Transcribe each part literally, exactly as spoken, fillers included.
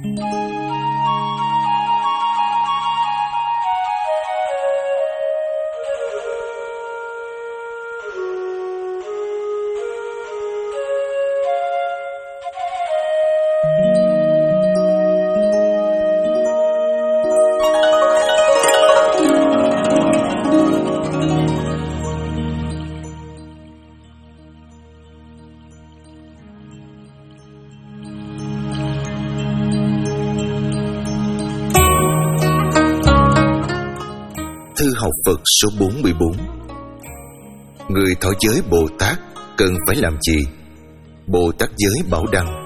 Thư học Phật số bốn mươi bốn. Người thọ giới Bồ Tát cần phải làm gì? Bồ Tát giới Bảo Đăng.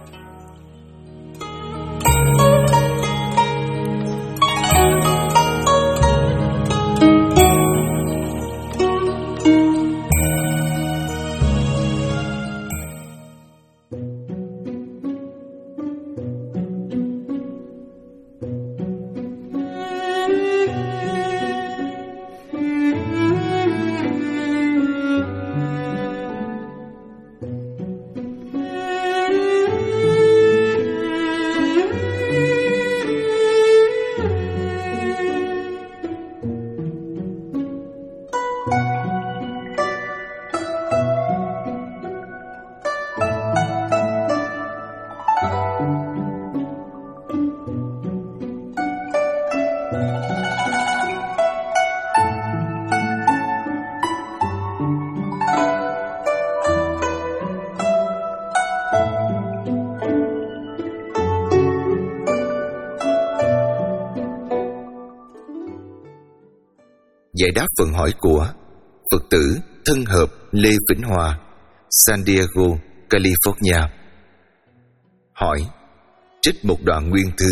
Giải đáp phần hỏi của Phật tử thân hợp Lê Vĩnh Hòa, San Diego, California. Hỏi: trích một đoạn nguyên thư.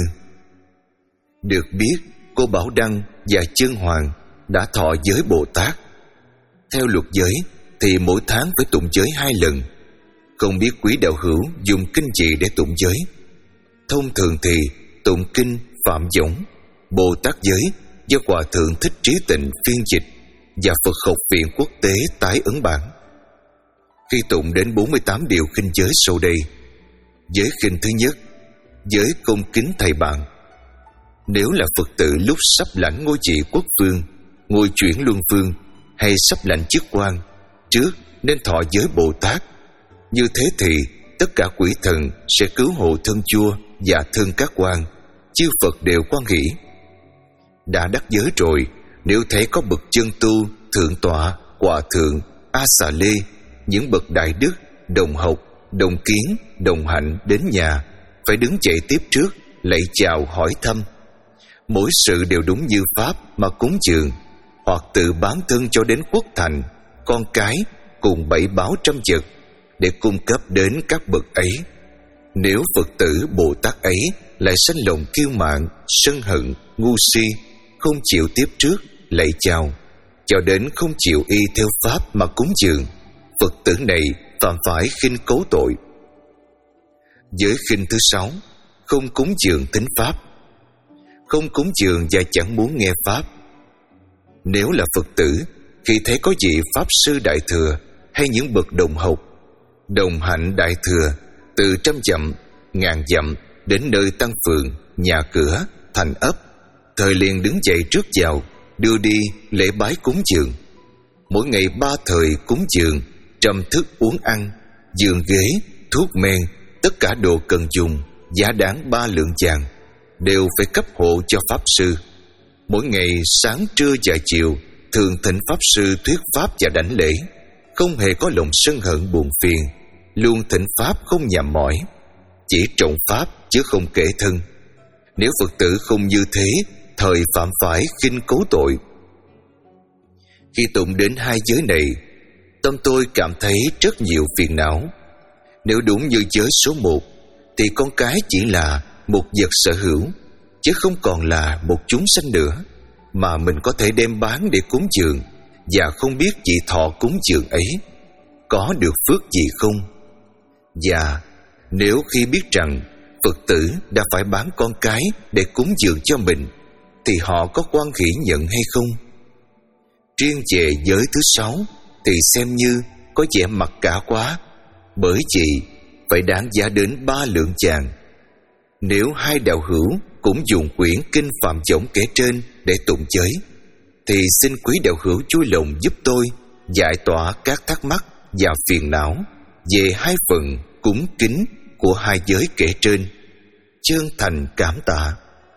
Được biết cô Bảo Đăng và Chân Hoàng đã thọ giới Bồ Tát. Theo luật giới thì mỗi tháng phải tụng giới hai lần. Không biết quý đạo hữu dùng kinh gì để tụng giới? Thông thường thì tụng kinh Phạm Võng Bồ Tát giới do Hòa Thượng Thích Trí Tịnh phiên dịch và Phật Học Viện Quốc tế tái ấn bản. Khi tụng đến bốn mươi tám điều khinh giới sau đây: giới khinh thứ nhất, giới cung kính thầy bạn. Nếu là Phật tử lúc sắp lãnh ngôi vị quốc vương, ngôi chuyển luân vương hay sắp lãnh chức quan, trước nên thọ giới Bồ Tát. Như thế thì tất cả quỷ thần sẽ cứu hộ thân vua và thân các quan, chư Phật đều hoan hỷ. Đã đắc giới rồi, nếu thấy có bậc chân tu, thượng tọa, hòa thượng, a xà lê, những bậc đại đức, đồng học, đồng kiến, đồng hạnh đến nhà, phải đứng dậy tiếp trước, lạy chào hỏi thăm. Mỗi sự đều đúng như pháp mà cúng dường, hoặc tự bán thân cho đến quốc thành, con cái cùng bảy báo trăm vật để cung cấp đến các bậc ấy. Nếu Phật tử Bồ Tát ấy lại sanh lòng kiêu mạn, sân hận, ngu si, không chịu tiếp trước, lạy chào, cho đến không chịu y theo pháp mà cúng dường, Phật tử này phạm phải khinh cấu tội. Giới khinh thứ sáu, không cúng dường thính pháp. Không cúng dường và chẳng muốn nghe pháp. Nếu là Phật tử, khi thấy có vị Pháp Sư Đại Thừa hay những bậc đồng học, đồng hạnh Đại Thừa, từ trăm dặm, ngàn dặm đến nơi tăng phường, nhà cửa, thành ấp, thời liền đứng dậy trước chào, đưa đi lễ bái cúng dường. Mỗi ngày ba thời cúng dường, trầm thức uống ăn, giường ghế, thuốc men, tất cả đồ cần dùng, giá đáng ba lượng vàng, đều phải cấp hộ cho Pháp Sư. Mỗi ngày sáng, trưa và chiều thường thỉnh Pháp Sư thuyết pháp và đảnh lễ, không hề có lòng sân hận buồn phiền, luôn thỉnh pháp không nhàm mỏi, chỉ trọng pháp chứ không kể thân. Nếu Phật tử không như thế, thời phạm phải khinh cấu tội. Khi tụng đến hai giới này, tâm tôi cảm thấy rất nhiều phiền não. Nếu đúng như giới số một, thì con cái chỉ là một vật sở hữu, chứ không còn là một chúng sanh nữa, mà mình có thể đem bán để cúng dường, và không biết vị thọ cúng dường ấy có được phước gì không. Và nếu khi biết rằng Phật tử đã phải bán con cái để cúng dường cho mình, thì họ có hoan hỷ nhận hay không? Riêng về giới thứ sáu thì xem như có vẻ mặc cả quá, bởi vì phải đáng giá đến ba lượng vàng. Nếu hai đạo hữu cũng dùng quyển kinh Phạm Võng kể trên để tụng giới, thì xin quý đạo hữu vui lòng giúp tôi giải tỏa các thắc mắc và phiền não về hai phần cúng kính của hai giới kể trên. Chân thành cảm tạ.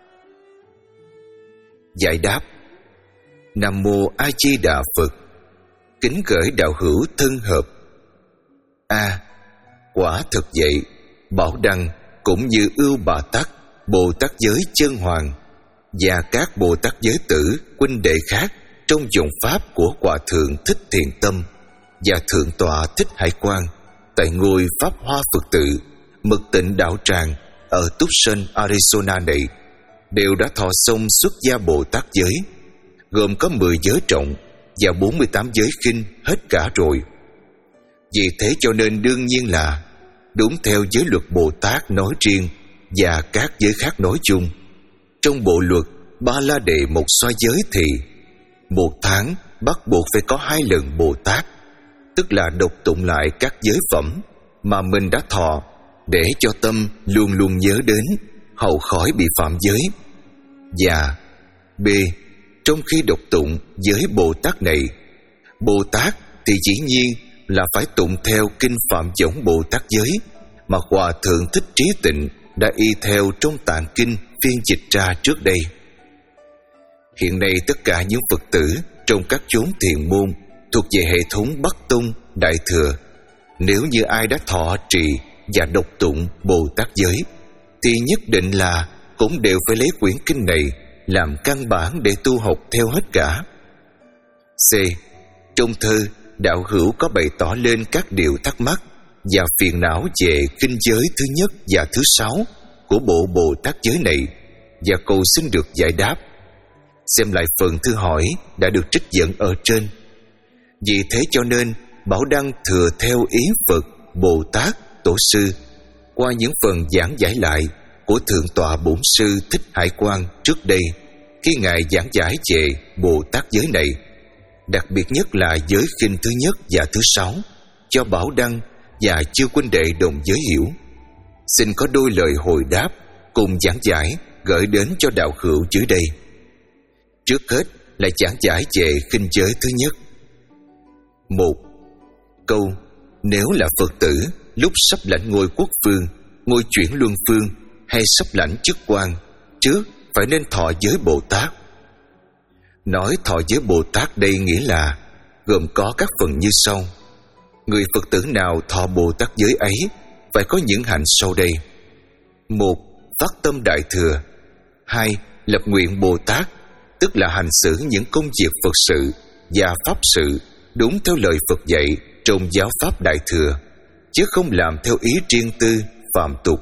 Giải đáp. Nam mô A Di Đà Phật. Kính gửi đạo hữu thân hợp. A. À, quả thực vậy, Bảo Đăng cũng như Ưu Bà Tắc, Bồ Tát giới chân hoàng và các Bồ Tát giới tử huynh đệ khác trong dòng pháp của Hòa Thượng Thích Thiền Tâm và Thượng tọa Thích Hải Quang tại ngôi Pháp Hoa Phật tự Mật Tịnh Đạo Tràng ở Tucson, Arizona này đều đã thọ xong xuất gia Bồ Tát giới, gồm có mười giới trọng và bốn mươi tám giới khinh hết cả rồi. Vì thế cho nên đương nhiên là đúng theo giới luật Bồ Tát nói riêng và các giới khác nói chung. Trong bộ luật Ba La Đề Một Xoa Giới thì một tháng bắt buộc phải có hai lần Bồ Tát, tức là đọc tụng lại các giới phẩm mà mình đã thọ để cho tâm luôn luôn nhớ đến, hầu khỏi bị phạm giới. Và B. Trong khi đọc tụng giới Bồ Tát này, Bồ Tát thì dĩ nhiên là phải tụng theo kinh Phạm Võng Bồ Tát giới mà Hòa Thượng Thích Trí Tịnh đã y theo trong tạng kinh phiên dịch ra trước đây. Hiện nay tất cả những Phật tử trong các chốn thiền môn thuộc về hệ thống Bắc Tông, Đại Thừa, nếu như ai đã thọ trì và đọc tụng Bồ Tát giới thì nhất định là cũng đều phải lấy quyển kinh này làm căn bản để tu học theo hết cả. C. Trong thư, đạo hữu có bày tỏ lên các điều thắc mắc và phiền não về kinh giới thứ nhất và thứ sáu của bộ Bồ Tát giới này và cầu xin được giải đáp. Xem lại phần thư hỏi đã được trích dẫn ở trên. Vì thế cho nên Bảo Đăng thừa theo ý Phật Bồ Tát Tổ sư qua những phần giảng giải lại của Thượng tọa Bổn sư Thích Hải Quang trước đây khi ngài giảng giải về Bồ Tát giới này, đặc biệt nhất là giới khinh thứ nhất và thứ sáu, cho Bảo Đăng và chư huynh đệ đồng giới hiểu. Xin có đôi lời hồi đáp cùng giảng giải gửi đến cho đạo hữu dưới đây. Trước hết là giảng giải về khinh giới thứ nhất. Một. Câu: nếu là Phật tử lúc sắp lãnh ngôi quốc phương, ngôi chuyển luân phương hay sắp lãnh chức quan, trước phải nên thọ giới Bồ Tát. Nói thọ giới Bồ Tát đây nghĩa là gồm có các phần như sau. Người Phật tử nào thọ Bồ Tát giới ấy phải có những hạnh sau đây. Một. Phát tâm Đại Thừa. Hai. Lập nguyện Bồ Tát, tức là hành xử những công việc Phật sự và Pháp sự đúng theo lời Phật dạy trong giáo Pháp Đại Thừa, chứ không làm theo ý riêng tư, phạm tục.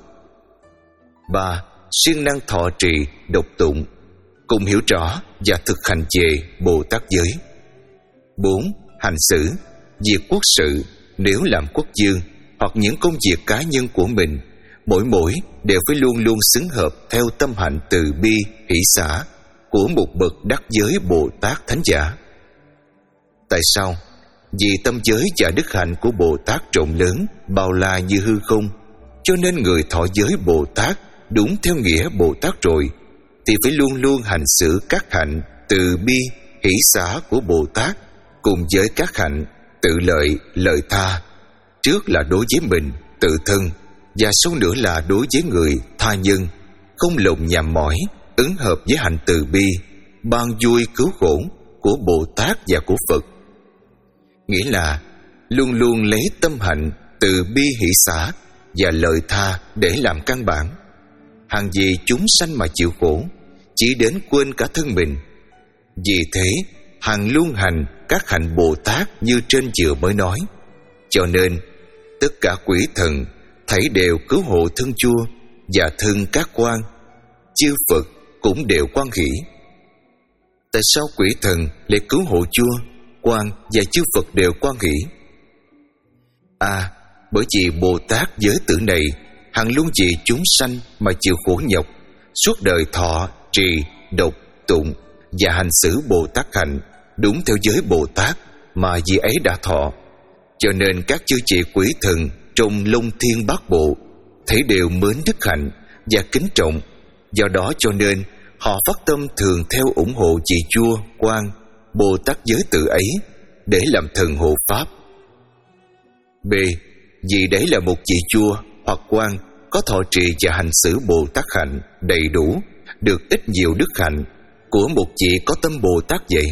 Ba. Siêng năng thọ trì, đọc tụng, cùng hiểu rõ và thực hành về Bồ Tát giới. Bốn. Hành xử việc quốc sự, nếu làm quốc vương hoặc những công việc cá nhân của mình, mỗi mỗi đều phải luôn luôn xứng hợp theo tâm hạnh từ bi, hỷ xả của một bậc đắc giới Bồ Tát Thánh Giả. Tại sao? Vì tâm giới và đức hạnh của Bồ Tát rộng lớn, bao la như hư không, cho nên người thọ giới Bồ Tát đúng theo nghĩa Bồ Tát rồi thì phải luôn luôn hành xử các hạnh từ bi, hỷ xả của Bồ Tát cùng với các hạnh tự lợi, lợi tha, trước là đối với mình, tự thân, và sau nữa là đối với người, tha nhân, không lòng nhằm mỏi, ứng hợp với hạnh từ bi, ban vui cứu khổ của Bồ Tát và của Phật. Nghĩa là luôn luôn lấy tâm hạnh từ bi hỷ xả và lợi tha để làm căn bản. Hằng vì chúng sanh mà chịu khổ, chỉ đến quên cả thân mình. Vì thế hằng luôn hành các hạnh Bồ Tát như trên vừa mới nói. Cho nên tất cả quỷ thần thảy đều cứu hộ thân chua và thân các quan, chư Phật cũng đều quan hỷ. Tại sao quỷ thần lại cứu hộ chua, quan và chư Phật đều quan hỷ? À, bởi vì Bồ Tát giới tử này hằng luôn vì chúng sanh mà chịu khổ nhọc, suốt đời thọ trì, đọc, tụng và hành xử Bồ Tát hạnh đúng theo giới Bồ Tát mà vì ấy đã thọ. Cho nên các chư vị quỷ thần trong Long Thiên Bát Bộ thấy đều mến đức hạnh và kính trọng. Do đó cho nên họ phát tâm thường theo ủng hộ chị Chua, Quan, Bồ Tát giới tự ấy để làm thần hộ pháp. B. Vì đấy là một chị Chua hoặc Quan có thọ trì và hành xử Bồ Tát hạnh đầy đủ, được ít nhiều đức hạnh của một chị có tâm Bồ Tát vậy.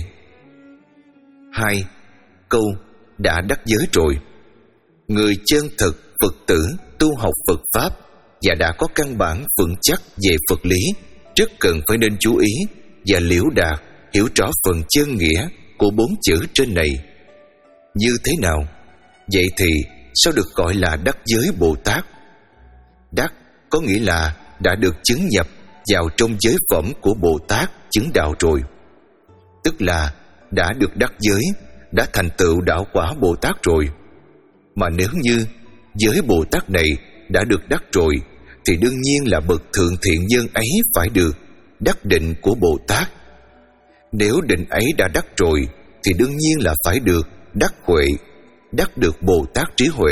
Hai. Câu đã đắc giới rồi. Người chân thực Phật tử tu học Phật Pháp và đã có căn bản vững chắc về Phật lý rất cần phải nên chú ý và liễu đạt hiểu rõ phần chân nghĩa của bốn chữ trên này. Như thế nào? Vậy thì sao được gọi là đắc giới Bồ Tát? Đắc có nghĩa là đã được chứng nhập vào trong giới phẩm của Bồ Tát chứng đạo rồi, tức là đã được đắc giới, đã thành tựu đạo quả Bồ Tát rồi. Mà nếu như giới Bồ Tát này đã được đắc rồi thì đương nhiên là bậc thượng thiện nhân ấy phải được đắc định của Bồ Tát. Nếu định ấy đã đắc rồi thì đương nhiên là phải được đắc huệ, đắc được Bồ Tát trí huệ.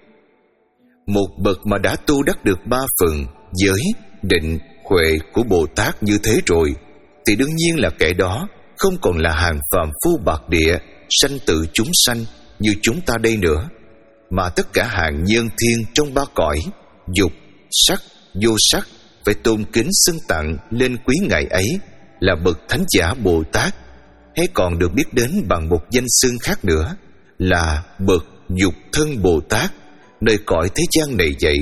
Một bậc mà đã tu đắc được ba phần giới, định, huệ của Bồ Tát như thế rồi thì đương nhiên là kẻ đó không còn là hàng phàm phu bạc địa, sanh tử chúng sanh như chúng ta đây nữa, mà tất cả hàng nhân thiên trong ba cõi dục, sắc, vô sắc phải tôn kính xưng tặng lên quý ngài ấy là bậc thánh giả Bồ Tát, hay còn được biết đến bằng một danh xưng khác nữa là bậc dục thân Bồ Tát nơi cõi thế gian này vậy.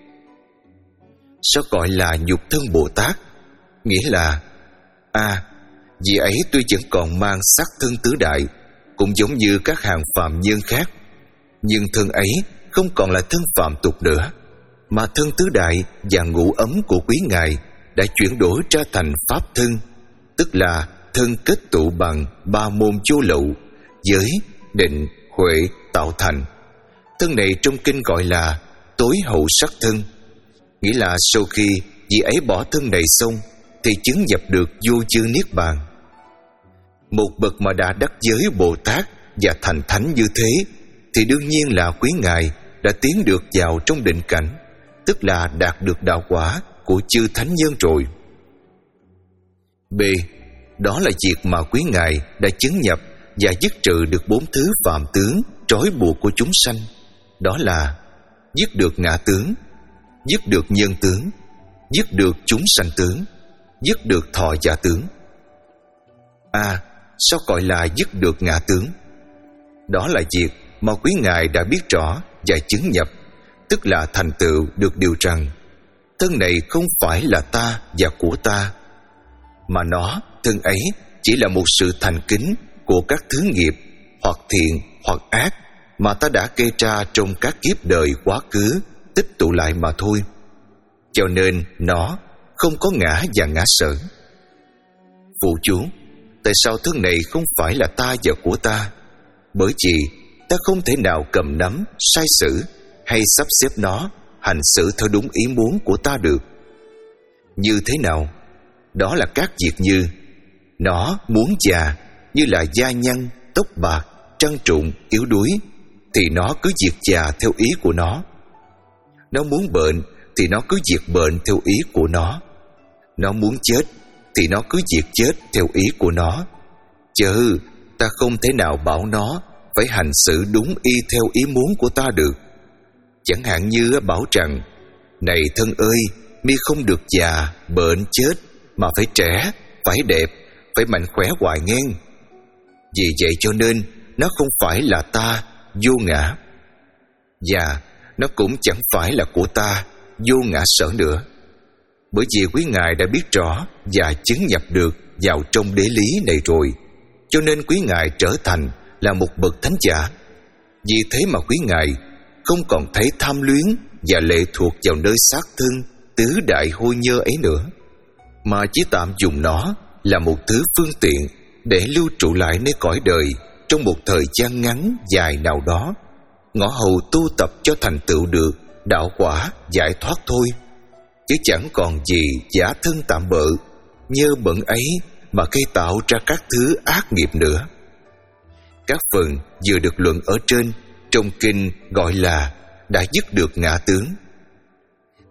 Sao gọi là dục thân Bồ Tát? Nghĩa là a à, vị ấy tuy vẫn còn mang sắc thân tứ đại, cũng giống như các hàng phàm nhân khác, nhưng thân ấy không còn là thân phàm tục nữa, mà thân tứ đại và ngũ ấm của quý ngài đã chuyển đổi ra thành pháp thân, tức là thân kết tụ bằng ba môn vô lậu, giới, định, huệ tạo thành. Thân này trong kinh gọi là tối hậu sắc thân, nghĩa là sau khi vị ấy bỏ thân này xong thì chứng nhập được vô chư niết bàn. Một bậc mà đã đắc giới Bồ Tát và thành thánh như thế thì đương nhiên là quý ngài đã tiến được vào trong định cảnh, tức là đạt được đạo quả của chư thánh nhân rồi. B. Đó là việc mà quý ngài đã chứng nhập và dứt trừ được bốn thứ phạm tướng trói buộc của chúng sanh, đó là dứt được ngã tướng, dứt được nhân tướng, dứt được chúng sanh tướng, dứt được thọ giả tướng. A. À, sao gọi là dứt được ngã tướng? Đó là việc mà quý ngài đã biết rõ và chứng nhập, tức là thành tựu được điều rằng thân này không phải là ta và của ta, mà nó, thân ấy chỉ là một sự thành kính của các thứ nghiệp hoặc thiện hoặc ác mà ta đã gây ra trong các kiếp đời quá khứ tích tụ lại mà thôi. Cho nên nó không có ngã và ngã sở. Phụ chú: tại sao thân này không phải là ta và của ta? Bởi vì ta không thể nào cầm nắm, sai sử hay sắp xếp nó hành xử theo đúng ý muốn của ta được. Như thế nào? Đó là các việc như nó muốn già, như là da nhăn, tóc bạc, trăng trụng, yếu đuối, thì nó cứ diệt già theo ý của nó. Nó muốn bệnh thì nó cứ diệt bệnh theo ý của nó. Nó muốn chết thì nó cứ diệt chết theo ý của nó. Chứ ta không thể nào bảo nó phải hành xử đúng y theo ý muốn của ta được. Chẳng hạn như bảo rằng: này thân ơi, mi không được già, bệnh, chết, mà phải trẻ, phải đẹp, phải mạnh khỏe hoài ngang. Vì vậy cho nên nó không phải là ta, vô ngã, và nó cũng chẳng phải là của ta, vô ngã sở nữa. Bởi vì quý ngài đã biết rõ và chứng nhập được vào trong đế lý này rồi, cho nên quý ngài trở thành là một bậc thánh giả. Vì thế mà quý ngài không còn thấy tham luyến và lệ thuộc vào nơi xác thân tứ đại hôi nhơ ấy nữa, mà chỉ tạm dùng nó là một thứ phương tiện để lưu trụ lại nơi cõi đời trong một thời gian ngắn dài nào đó, ngõ hầu tu tập cho thành tựu được đạo quả giải thoát thôi, chứ chẳng còn gì giả thân tạm bợ nhơ bẩn ấy mà gây tạo ra các thứ ác nghiệp nữa. Các phần vừa được luận ở trên trong kinh gọi là đã dứt được ngã tướng.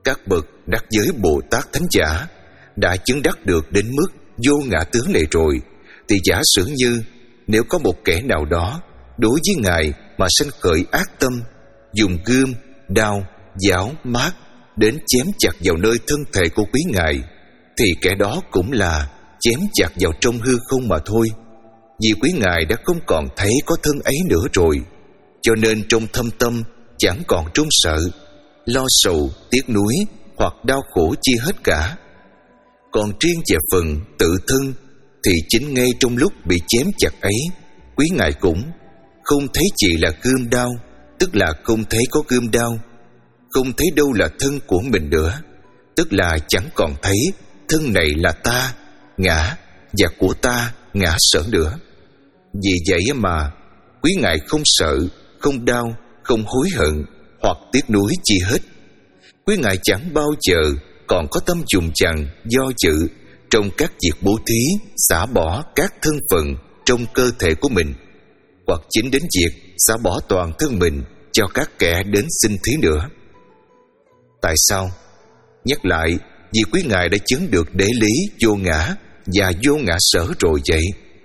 các bậc đắc giới Bồ Tát Thánh Giả đã chứng đắc được đến mức vô ngã tướng này rồi, thì giả sử như nếu có một kẻ nào đó đối với Ngài mà sanh khởi ác tâm, dùng gươm, đao, giáo, mát đến chém chặt vào nơi thân thể của quý Ngài, thì kẻ đó cũng là chém chặt vào trong hư không mà thôi. Vì quý Ngài đã không còn thấy có thân ấy nữa rồi, cho nên trong thâm tâm chẳng còn trung sợ, lo sầu, tiếc nuối hoặc đau khổ chi hết cả. Còn riêng về phần tự thân thì chính ngay trong lúc bị chém chặt ấy, quý Ngài cũng không thấy chỉ là gươm đao, tức là không thấy có gươm đao, không thấy đâu là thân của mình nữa, tức là chẳng còn thấy thân này là ta, ngã, và của ta, ngã sở nữa. Vì vậy mà quý Ngài không sợ, không đau, không hối hận hoặc tiếc nuối chi hết. Quý Ngài chẳng bao giờ còn có tâm dùng chằng, do dự trong các việc bố thí, xả bỏ các thân phận trong cơ thể của mình, hoặc chính đến việc xả bỏ toàn thân mình cho các kẻ đến xin thí nữa. Tại sao? Nhắc lại, vì quý Ngài đã chứng được đế lý vô ngã và vô ngã sở rồi vậy.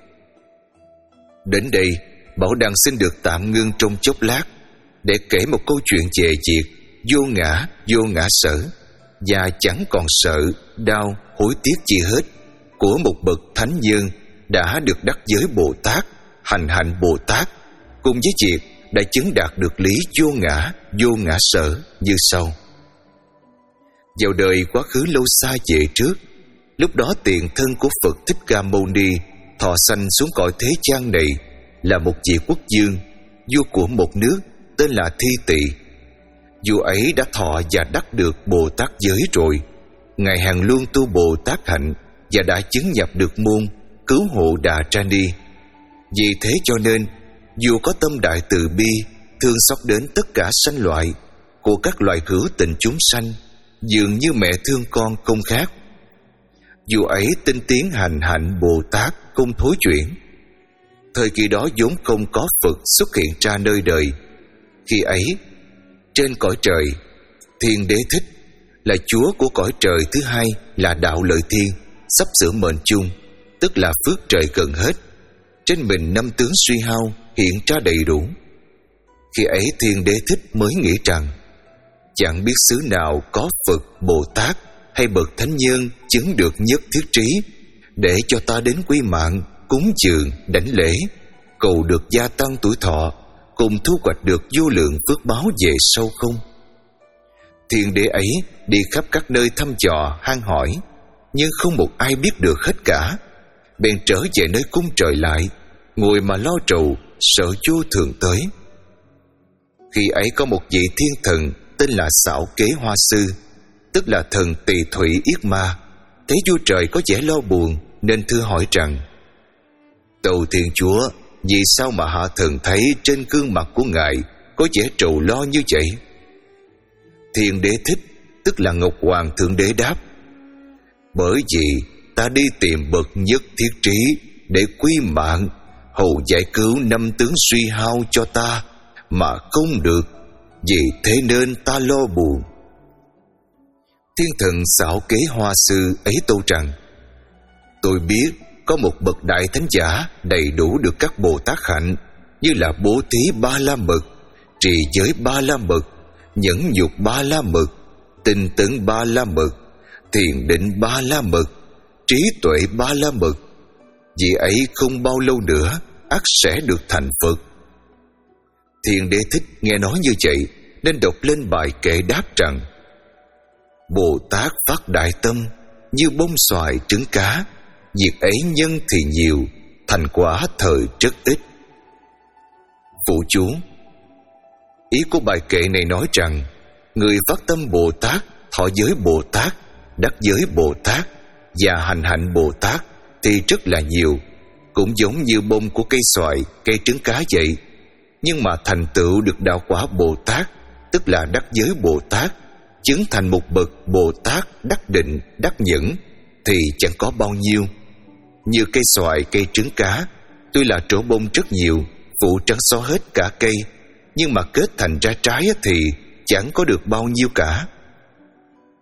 Đến đây, Bảo Đăng xin được tạm ngưng trong chốc lát để kể một câu chuyện về việc vô ngã, vô ngã sở và chẳng còn sợ, đau, hối tiếc chi hết của một bậc thánh nhân đã được đắc giới Bồ Tát, hành hạnh Bồ Tát, cùng với việc đã chứng đạt được lý vô ngã, vô ngã sở như sau. Vào đời quá khứ lâu xa về trước, lúc đó tiền thân của Phật Thích Ca Mâu Ni thọ sanh xuống cõi thế gian này là một vị quốc vương, vua của một nước tên là Thi Tỳ. Vua ấy đã thọ và đắc được Bồ Tát giới rồi. Ngài hàng luôn tu Bồ Tát hạnh và đã chứng nhập được môn cứu hộ Đà Tra Ni. Vì thế cho nên vua có tâm đại từ bi, thương xót đến tất cả sanh loại của các loài hữu tình chúng sanh, dường như mẹ thương con không khác. Vua ấy tinh tiến hành hạnh Bồ Tát không thối chuyển. Thời kỳ đó vốn không có Phật xuất hiện ra nơi đời. Khi ấy, trên cõi trời, Thiên Đế Thích là chúa của cõi trời thứ hai là Đạo Lợi Thiên sắp sửa mệnh chung, tức là phước trời gần hết. Trên mình năm tướng suy hao hiện ra đầy đủ. Khi ấy Thiên Đế Thích mới nghĩ rằng chẳng biết xứ nào có Phật, Bồ Tát hay bậc thánh nhân chứng được nhất thiết trí để cho ta đến quy mạng, cúng dường, đảnh lễ, cầu được gia tăng tuổi thọ, cùng thu hoạch được vô lượng phước báo về sau không. Thiên đế ấy đi khắp các nơi thăm dò hang hỏi, nhưng không một ai biết được hết cả. Bèn trở về nơi cung trời lại, ngồi mà lo trầu, sợ vô thường tới. Khi ấy có một vị thiên thần tên là Xảo Kế Hoa Sư, tức là thần Tỳ Thủy Yết Ma, thấy vua trời có vẻ lo buồn nên thưa hỏi rằng: Tâu Thiên Chúa, vì sao mà hạ thần thấy trên gương mặt của Ngài có vẻ trầu lo như vậy? Thiên Đế Thích, tức là Ngọc Hoàng Thượng Đế đáp: Bởi vì ta đi tìm bậc nhất thiết trí để quy mạng, hầu giải cứu năm tướng suy hao cho ta mà không được, vì thế nên ta lo buồn. Thiên thần Xảo Kế Hoa Sư ấy tâu rằng: Tôi biết có một bậc đại thánh giả đầy đủ được các Bồ Tát hạnh, như là bố thí ba la mật, trì giới ba la mật, nhẫn nhục ba la mật, tinh tấn ba la mật, thiền định ba la mật, trí tuệ ba la mật. Vì ấy không bao lâu nữa ắt sẽ được thành Phật. Thiên Đế Thích nghe nói như vậy nên đọc lên bài kệ đáp rằng: Bồ Tát phát đại tâm như bông xoài trứng cá, việc ấy nhân thì nhiều, thành quả thời rất ít. Phụ chú: ý của bài kệ này nói rằng người phát tâm Bồ Tát, thọ giới Bồ Tát, đắc giới Bồ Tát và hành hạnh Bồ Tát thì rất là nhiều, cũng giống như bông của cây xoài, cây trứng cá vậy. Nhưng mà thành tựu được đạo quả Bồ Tát, tức là đắc giới Bồ Tát, chứng thành một bậc Bồ Tát đắc định, đắc nhẫn thì chẳng có bao nhiêu. Như cây xoài, cây trứng cá, tuy là trổ bông rất nhiều, phụ trắng xóa hết cả cây, nhưng mà kết thành ra trái thì chẳng có được bao nhiêu cả.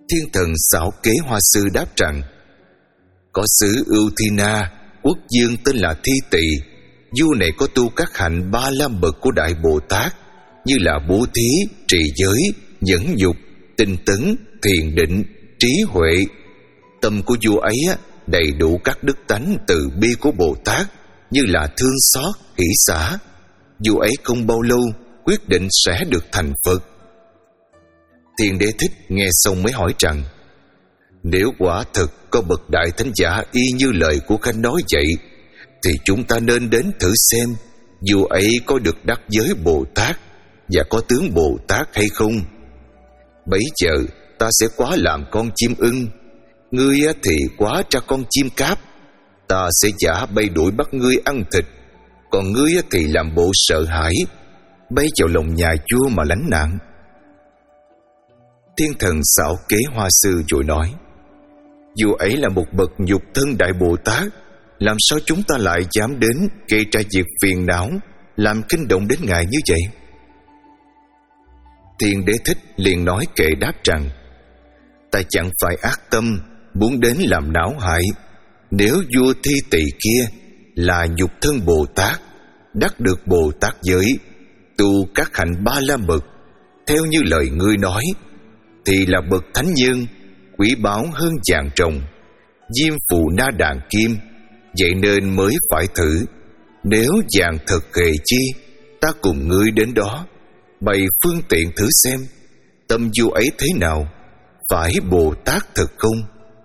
Thiên thần xảo kế hoa sư đáp rằng: có xứ Ưu Thi Na, quốc dương tên là Thi Tỵ. Vua này có tu các hạnh ba la bậc của Đại Bồ Tát, như là bố thí, trì giới, nhẫn nhục, tinh tấn, thiền định, trí huệ. Tâm của vua ấy đầy đủ các đức tánh từ bi của Bồ Tát, như là thương xót, hỷ xả. Vua ấy không bao lâu quyết định sẽ được thành Phật. Thiên Đế Thích nghe xong mới hỏi rằng: nếu quả thực có bậc đại thánh giả y như lời của Khanh nói vậy, thì chúng ta nên đến thử xem vua ấy có được đắc giới Bồ Tát và có tướng Bồ Tát hay không. Bấy giờ ta sẽ quá làm con chim ưng, ngươi thì quá ra con chim cáp. Ta sẽ giả bay đuổi bắt ngươi ăn thịt, còn ngươi thì làm bộ sợ hãi, bay vào lòng nhà vua mà lánh nạn. Thiên thần xảo kế hoa sư rồi nói: vua ấy là một bậc nhục thân Đại Bồ Tát, làm sao chúng ta lại dám đến gây ra việc phiền não, làm kinh động đến ngài như vậy? Thiên Đế Thích liền nói kệ đáp rằng: ta chẳng phải ác tâm muốn đến làm não hại. Nếu vua Thi Tỵ kia là nhục thân Bồ Tát, đắc được Bồ Tát giới, tu các hạnh ba la bậc theo như lời ngươi nói, thì là bậc thánh nhân, quý báu hơn vàng rồng, diêm phù na đàn kim. Vậy nên mới phải thử. Nếu vàng thật hề chi, ta cùng ngươi đến đó, bày phương tiện thử xem tâm vua ấy thế nào, phải Bồ Tát thật không?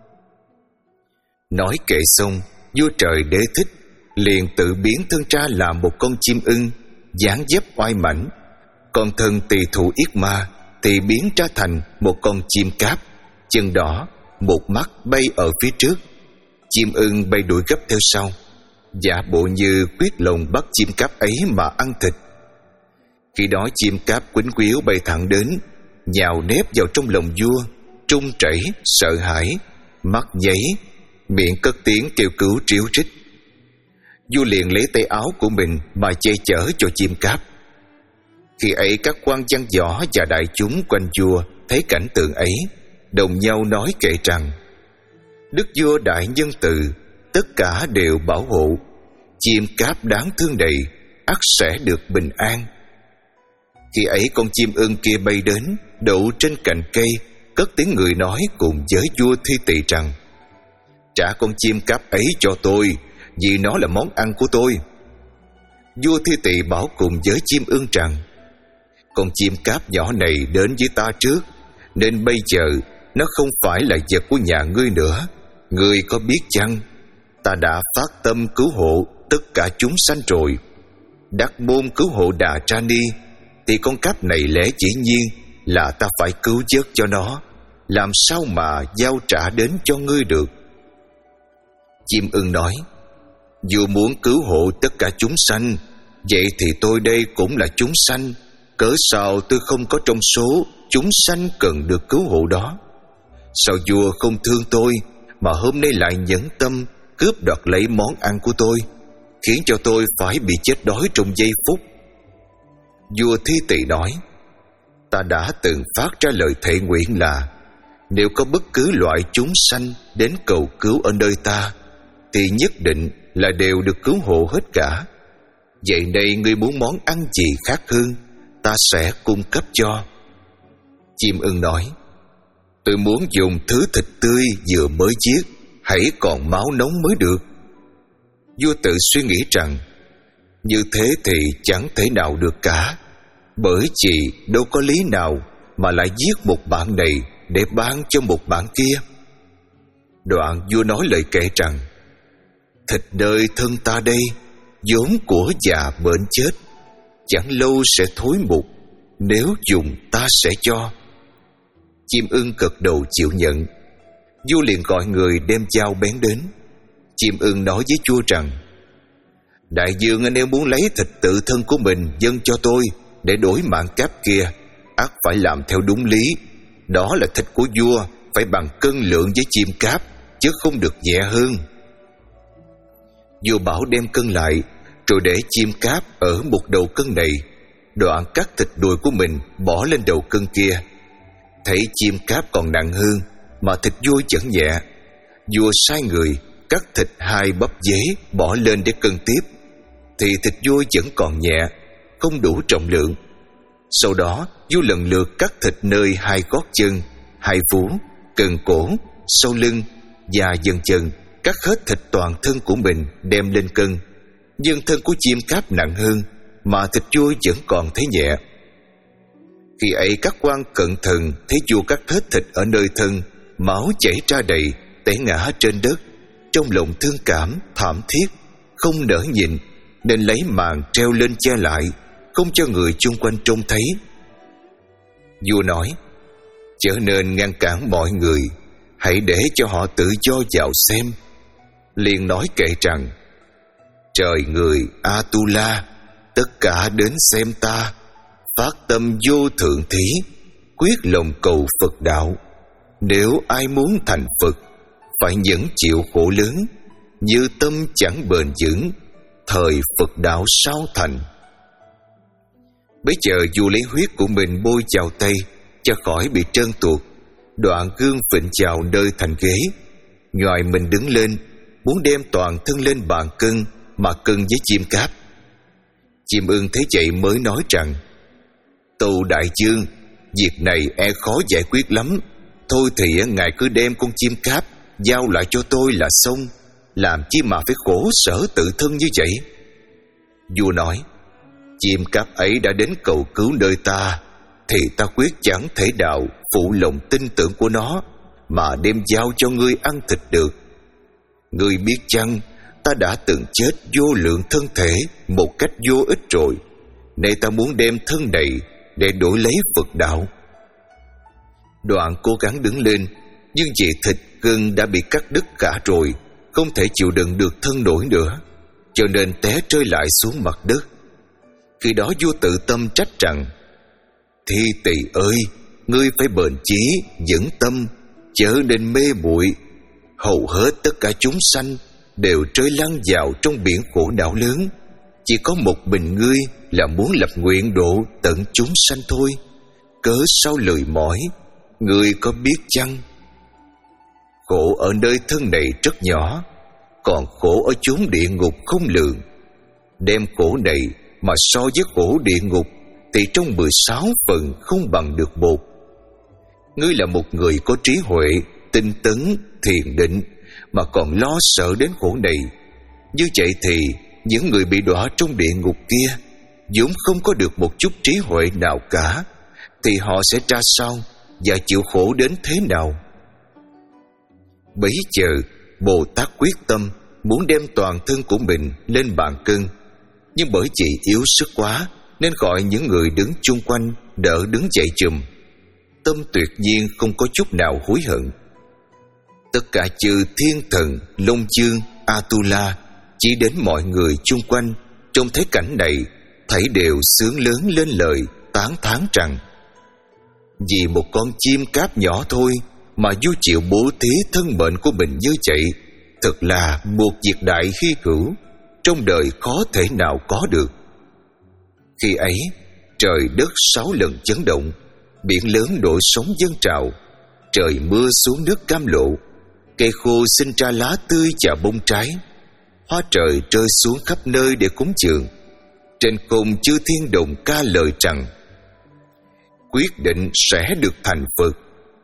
Nói kệ xong, vua trời Đế Thích liền tự biến thân ra làm một con chim ưng, dáng dấp oai mãnh. Còn thần Tỳ Thụ Yết Ma thì biến ra thành một con chim cáp, chân đỏ, một mắt bay ở phía trước. Chim ưng bay đuổi gấp theo sau, giả bộ như quyết lòng bắt chim cáp ấy mà ăn thịt. Khi đó chim cáp quýnh quýu bay thẳng đến, nhào nép vào trong lòng vua, trung chảy, sợ hãi, mắt nháy, miệng cất tiếng kêu cứu tríu trích. Vua liền lấy tay áo của mình mà che chở cho chim cáp. Khi ấy các quan văn võ và đại chúng quanh vua thấy cảnh tượng ấy, đồng nhau nói kệ rằng: đức vua đại nhân từ, tất cả đều bảo hộ. Chim cáp đáng thương đầy, ắt sẽ được bình an. Khi ấy con chim ưng kia bay đến, đậu trên cành cây, cất tiếng người nói cùng với vua Thi Tỵ rằng: trả con chim cáp ấy cho tôi, vì nó là món ăn của tôi. Vua Thi Tỵ bảo cùng với chim ưng rằng: con chim cáp nhỏ này đến với ta trước, nên bây giờ nó không phải là vật của nhà ngươi nữa. Ngươi có biết chăng, ta đã phát tâm cứu hộ tất cả chúng sanh rồi. Đắc môn cứu hộ Đà Tra Ni, thì con cáp này lẽ dĩ nhiên là ta phải cứu vớt cho nó, làm sao mà giao trả đến cho ngươi được? Chim ưng nói: vua muốn cứu hộ tất cả chúng sanh, vậy thì tôi đây cũng là chúng sanh, cớ sao tôi không có trong số chúng sanh cần được cứu hộ đó? Sao vua không thương tôi mà hôm nay lại nhẫn tâm cướp đoạt lấy món ăn của tôi, khiến cho tôi phải bị chết đói trong giây phút? Vua Thi Tỵ nói: ta đã từng phát ra lời thệ nguyện là nếu có bất cứ loại chúng sanh đến cầu cứu ở nơi ta, thì nhất định là đều được cứu hộ hết cả. Vậy đây ngươi muốn món ăn gì khác hơn, ta sẽ cung cấp cho. Chim ưng nói: tôi muốn dùng thứ thịt tươi vừa mới giết, hãy còn máu nóng mới được. Vua tự suy nghĩ rằng như thế thì chẳng thể nào được cả, bởi vì đâu có lý nào mà lại giết một bạn này để bán cho một bạn kia. Đoạn vua nói lời kệ rằng: thịt đời thân ta đây, vốn của già bệnh chết, chẳng lâu sẽ thối mục, nếu dùng ta sẽ cho. Chim ưng gật đầu chịu nhận. Vua liền gọi người đem dao bén đến. Chim ưng nói với vua rằng: đại vương nếu muốn lấy thịt tự thân của mình dâng cho tôi để đổi mạng cáp kia, ắt phải làm theo đúng lý. Đó là thịt của vua, phải bằng cân lượng với chim cáp, chứ không được nhẹ hơn. Vua bảo đem cân lại, rồi để chim cáp ở một đầu cân này, đoạn cắt thịt đùi của mình bỏ lên đầu cân kia. Thấy chim cáp còn nặng hơn, mà thịt vua vẫn nhẹ. Vua sai người cắt thịt hai bắp dế bỏ lên để cân tiếp, thì thịt vua vẫn còn nhẹ, không đủ trọng lượng. Sau đó vua lần lượt cắt thịt nơi hai gót chân, hai vú, cần cổ, sau lưng, và dần dần cắt hết thịt toàn thân của mình đem lên cân. Nhưng thân của chim cáp nặng hơn, mà thịt vua vẫn còn thấy nhẹ. Khi ấy các quan cẩn thận thấy vua cắt hết thịt ở nơi thân, máu chảy ra đầy, té ngã trên đất. Trong lòng thương cảm thảm thiết, không nỡ nhìn, nên lấy màn treo lên che lại, không cho người chung quanh trông thấy. Vua nói: chớ nên ngăn cản mọi người, hãy để cho họ tự do vào xem. Liền nói kệ rằng: trời người Atula, tất cả đến xem ta, phát tâm vô thượng thí, quyết lòng cầu Phật đạo. Nếu ai muốn thành Phật, phải nhẫn chịu khổ lớn, như tâm chẳng bền vững, thời Phật đạo sao thành. Bấy giờ vua lấy huyết của mình bôi vào tay, cho khỏi bị trơn tuột, đoạn gương phịnh vào nơi thành ghế, ngoài mình đứng lên, muốn đem toàn thân lên bàn cân mà cân với chim cáp. Chim ưng thấy vậy mới nói rằng: tâu đại vương, việc này e khó giải quyết lắm. Thôi thì ngài cứ đem con chim cáp giao lại cho tôi là xong, làm chi mà phải khổ sở tự thân như vậy. Vua nói: chim cáp ấy đã đến cầu cứu nơi ta, thì ta quyết chẳng thể nào phụ lòng tin tưởng của nó mà đem giao cho ngươi ăn thịt được. Ngươi biết chăng, ta đã từng chết vô lượng thân thể một cách vô ích rồi, nên ta muốn đem thân này để đổi lấy Phật đạo. Đoạn cố gắng đứng lên, nhưng vì thịt gân đã bị cắt đứt cả rồi, không thể chịu đựng được thân nổi nữa, cho nên té rơi lại xuống mặt đất. Khi đó vua tự tâm trách rằng: thi tỳ ơi, ngươi phải bền chí, vững tâm, chớ nên mê muội. Hầu hết tất cả chúng sanh đều rơi lăn vào trong biển khổ não lớn, chỉ có một mình ngươi là muốn lập nguyện độ tận chúng sanh thôi. Cớ sao lười mỏi, ngươi có biết chăng? Khổ ở nơi thân này rất nhỏ, còn khổ ở chốn địa ngục không lường. Đem khổ này mà so với khổ địa ngục, thì trong mười sáu phần không bằng được một. Ngươi là một người có trí huệ, tinh tấn, thiền định, mà còn lo sợ đến khổ này. Như vậy thì những người bị đọa trong địa ngục kia vốn không có được một chút trí huệ nào cả, thì họ sẽ ra sao và chịu khổ đến thế nào? Bấy giờ Bồ Tát quyết tâm muốn đem toàn thân của mình lên bàn cân, nhưng bởi vì yếu sức quá nên gọi những người đứng chung quanh đỡ đứng dậy chùm. Tâm tuyệt nhiên không có chút nào hối hận. Tất cả chư thiên thần, Long Dương, Atula, chỉ đến mọi người chung quanh trông thấy cảnh này, thảy đều sướng lớn lên lời tán thán rằng: vì một con chim cáp nhỏ thôi mà vua chịu bố thí thân mệnh của mình như vậy, thật là một việc đại hy hữu, trong đời khó thể nào có được. Khi ấy, trời đất sáu lần chấn động, biển lớn nổi sóng dâng trào, trời mưa xuống nước cam lộ, cây khô sinh ra lá tươi và bông trái, hoa trời rơi xuống khắp nơi để cúng dường. Trên không chư thiên đồng ca lời rằng: quyết định sẽ được thành Phật.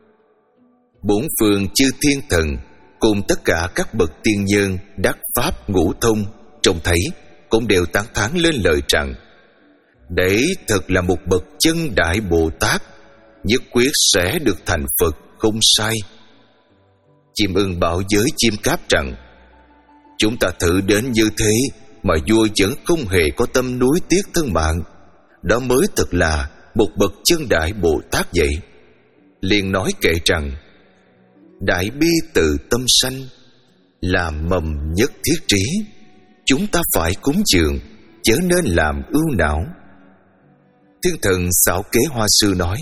Bốn phương chư thiên thần cùng tất cả các bậc tiên nhân đắc pháp ngũ thông trông thấy cũng đều tán thán lên lời rằng: đấy thật là một bậc chân đại Bồ Tát, nhất quyết sẽ được thành Phật không sai. Chim ưng bảo với chim cáp rằng: chúng ta thử đến như thế mà vua vẫn không hề có tâm nuối tiếc thân mạng, đó mới thật là một bậc chân đại Bồ Tát vậy. Liền nói kệ rằng: đại bi từ tâm sanh, là mầm nhất thiết trí, chúng ta phải cúng dường, chớ nên làm ưu não. Thiên thần xảo kế hoa sư nói: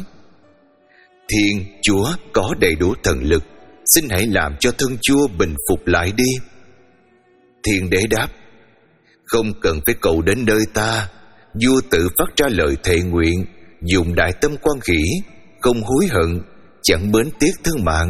thiên chúa có đầy đủ thần lực, xin hãy làm cho thân chúa bình phục lại đi. Thiên đế đáp: không cần phải cầu đến nơi ta, vua tự phát ra lời thệ nguyện, dùng đại tâm quan hỷ, không hối hận, chẳng mến tiếc thân mạng,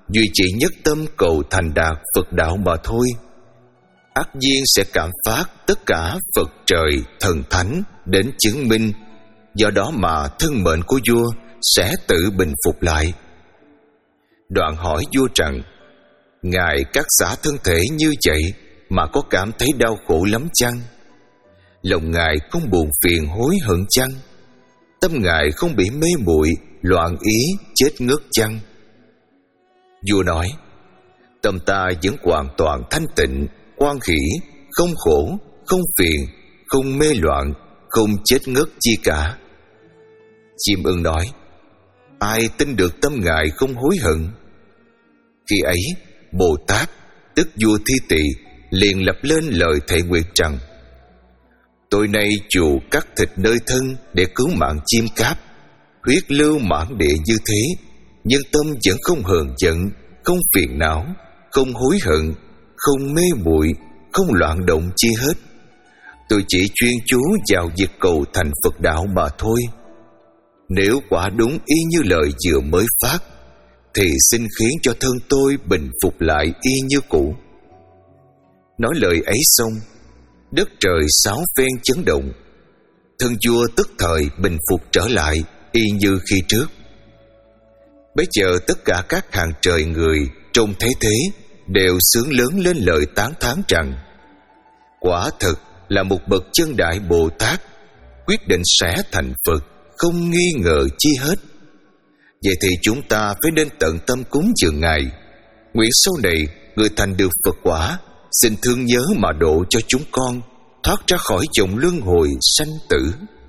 duy chỉ nhất tâm cầu thành đạt Phật đạo mà thôi. Ắt nhiên sẽ cảm phát tất cả Phật trời thần thánh đến chứng minh. Do đó mà thân mệnh của vua sẽ tự bình phục lại. Đoạn hỏi vua rằng: Ngài cắt xả thân thể như vậy mà có cảm thấy đau khổ lắm chăng? Lòng Ngài không buồn phiền hối hận chăng? Tâm Ngài không bị mê muội loạn ý chết ngất chăng? Vua nói: Tâm ta vẫn hoàn toàn thanh tịnh, hoan hỷ, không khổ, không phiền, không mê loạn, không chết ngất chi cả. Chim ưng nói: Ai tin được tâm Ngài không hối hận? Khi ấy Bồ Tát tức vua Thi Tỵ liền lập lên lời thệ nguyện rằng: Tôi nay chịu cắt thịt nơi thân để cứu mạng chim cáp, huyết lưu mãn địa như thế, nhưng tâm vẫn không hờn giận, không phiền não, không hối hận, không mê muội, không loạn động chi hết. Tôi chỉ chuyên chú vào việc cầu thành Phật đạo mà thôi. Nếu quả đúng y như lời vừa mới phát, thì xin khiến cho thân tôi bình phục lại y như cũ. Nói lời ấy xong, đất trời sáu phen chấn động. Thân vua tức thời bình phục trở lại y như khi trước. Bấy giờ tất cả các hàng trời người trong thế thế đều xướng lớn lên lời tán thán rằng: Quả thực là một bậc chân đại Bồ Tát, quyết định sẽ thành Phật, không nghi ngờ chi hết. Vậy thì chúng ta phải nên tận tâm cúng dường Ngài. Nguyện sau này người thành được Phật quả, xin thương nhớ mà độ cho chúng con thoát ra khỏi vòng luân hồi sanh tử.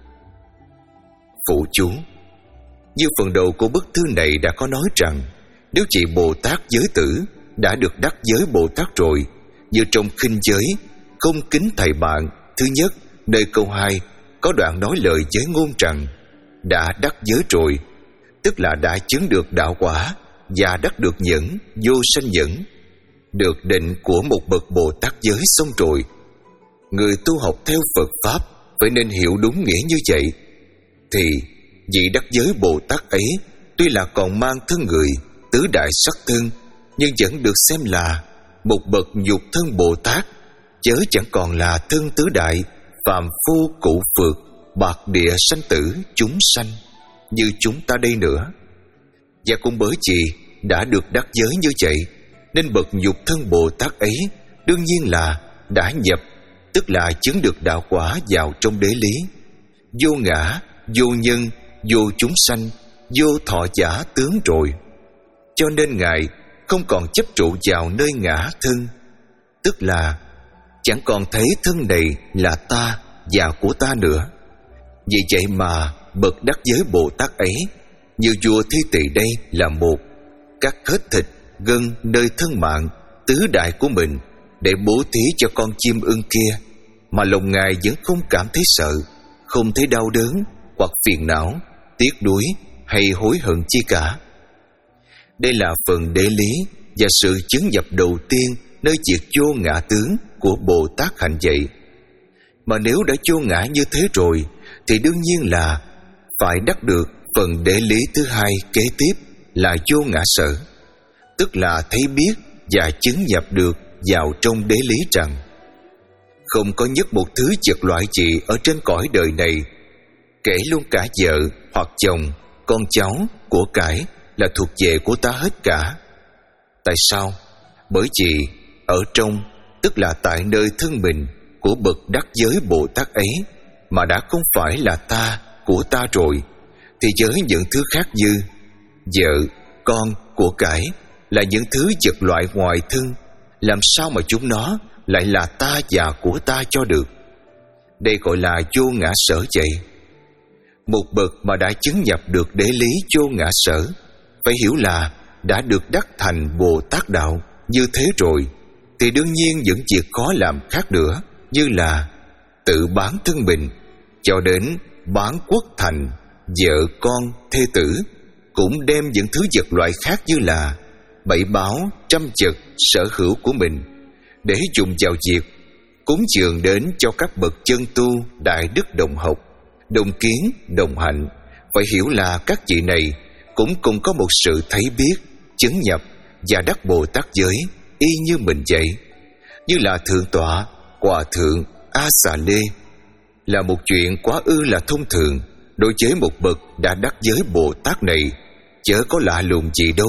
Phụ chú: như phần đầu của bức thư này đã có nói rằng, nếu vị Bồ Tát giới tử đã được đắc giới Bồ Tát rồi, như trong Khinh Giới không kính thầy bạn thứ nhất nơi câu hai có đoạn nói lời giới ngôn rằng đã đắc giới rồi, tức là đã chứng được đạo quả và đắc được nhẫn vô sanh nhẫn, được định của một bậc Bồ Tát giới xong rồi. Người tu học theo Phật Pháp phải nên hiểu đúng nghĩa như vậy. Thì vị đắc giới Bồ Tát ấy tuy là còn mang thân người tứ đại sắc thân, nhưng vẫn được xem là một bậc nhục thân Bồ Tát, chớ chẳng còn là thân tứ đại phàm phu cụ phược bạc địa sanh tử chúng sanh như chúng ta đây nữa. Và cũng bởi vì đã được đắc giới như vậy, nên bậc nhục thân Bồ Tát ấy đương nhiên là đã nhập, tức là chứng được đạo quả vào trong đế lý, vô ngã, vô nhân, vô chúng sanh, vô thọ giả tướng rồi. Cho nên Ngài không còn chấp trụ vào nơi ngã thân, tức là chẳng còn thấy thân này là ta và của ta nữa. Vì vậy mà bậc đắc giới Bồ Tát ấy, như vua Thi Tỵ đây là một, cắt hết thịt gân nơi thân mạng tứ đại của mình để bố thí cho con chim ưng kia, mà lòng Ngài vẫn không cảm thấy sợ, không thấy đau đớn hoặc phiền não, tiếc nuối hay hối hận chi cả. Đây là phần đế lý và sự chứng nhập đầu tiên nơi việc vô ngã tướng của Bồ Tát hành vậy. Mà nếu đã vô ngã như thế rồi, thì đương nhiên là phải đắc được phần đế lý thứ hai kế tiếp là vô ngã sở, tức là thấy biết và chứng nhập được vào trong đế lý rằng không có nhất một thứ vật loại gì ở trên cõi đời này, kể luôn cả vợ hoặc chồng, con cháu, của cải, là thuộc về của ta hết cả. Tại sao? Bởi vì ở trong, tức là tại nơi thân mình của bậc đắc giới Bồ Tát ấy, mà đã không phải là ta, của ta rồi, thì với những thứ khác như vợ, con, của cải là những thứ vật loại ngoài thân, làm sao mà chúng nó lại là ta và của ta cho được? Đây gọi là vô ngã sở vậy. Một bậc mà đã chứng nhập được đế lý vô ngã sở phải hiểu là đã được đắc thành Bồ Tát đạo như thế rồi, thì đương nhiên những việc khó làm khác nữa, như là tự bán thân mình cho đến bán quốc thành, vợ con, thê tử, cũng đem những thứ vật loại khác như là bảy báo, trăm vật, sở hữu của mình để dùng vào việc cúng dường đến cho các bậc chân tu đại đức đồng học, đồng kiến, đồng hạnh. Phải hiểu là các vị này cũng cùng có một sự thấy biết, chứng nhập và đắc Bồ Tát giới y như mình vậy, như là Thượng tọa Hòa thượng A Xà Lê, là một chuyện quá ư là thông thường đối với một bậc đã đắc giới Bồ Tát này, chớ có lạ lùng gì đâu.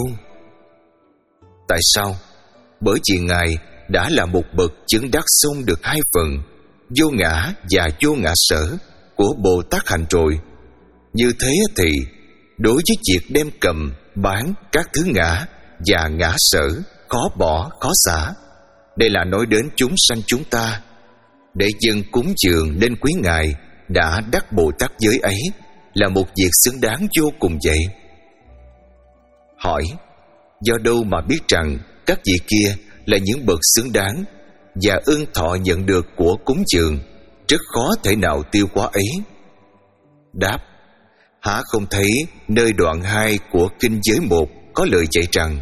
Tại sao? Bởi vì Ngài đã là một bậc chứng đắc xong được hai phần vô ngã và vô ngã sở của Bồ Tát hạnh rồi. Như thế thì đối với việc đem cầm bán các thứ ngã và ngã sở khó bỏ khó xả, đây là nói đến chúng sanh chúng ta, để dâng cúng dường lên quý Ngài đã đắc Bồ Tát giới ấy là một việc xứng đáng vô cùng vậy. Hỏi: do đâu mà biết rằng các vị kia là những bậc xứng đáng và ưng thọ nhận được của cúng dường, rất khó thể nào tiêu hóa ấy? Đáp: há không thấy nơi đoạn hai của kinh giới một có lời dạy rằng: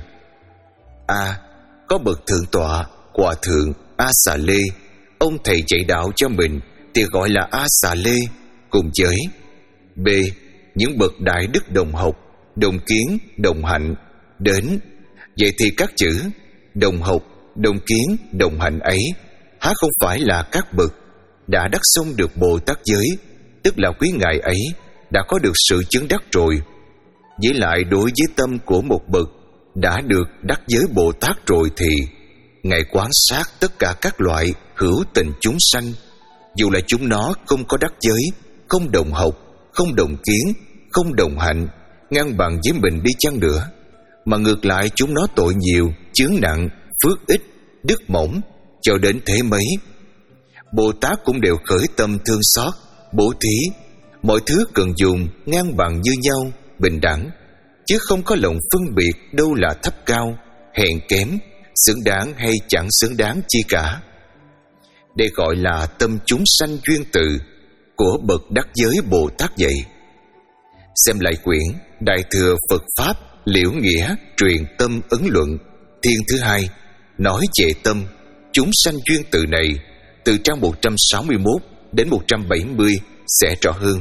A. Có bậc thượng tọa Hòa thượng A Xà Lê, ông thầy dạy đạo cho mình thì gọi là A Xà Lê cùng giới. B. Những bậc đại đức đồng học, đồng kiến, đồng hạnh đến. Vậy thì các chữ đồng học, đồng kiến, đồng hạnh ấy há không phải là các bậc đã đắc xong được Bồ Tát giới, tức là quý Ngài ấy đã có được sự chứng đắc rồi. Với lại đối với tâm của một bậc đã được đắc giới Bồ Tát rồi thì Ngài quan sát tất cả các loại hữu tình chúng sanh, dù là chúng nó không có đắc giới, không đồng học, không đồng kiến, không đồng hạnh, ngang bằng với mình đi chăng nữa, mà ngược lại chúng nó tội nhiều, chướng nặng, phước ít, đức mỏng, cho đến thế mấy, Bồ Tát cũng đều khởi tâm thương xót, bố thí, mọi thứ cần dùng ngang bằng như nhau, bình đẳng, chứ không có lòng phân biệt đâu là thấp cao, hèn kém, xứng đáng hay chẳng xứng đáng chi cả. Đây gọi là tâm chúng sanh duyên tự của bậc đắc giới Bồ Tát vậy. Xem lại quyển Đại thừa Phật Pháp Liễu Nghĩa Truyền Tâm Ấn Luận thiên thứ hai, nói về tâm chúng sanh duyên tự này, từ trang một trăm sáu mươi mốt đến một trăm bảy mươi sẽ rõ hơn.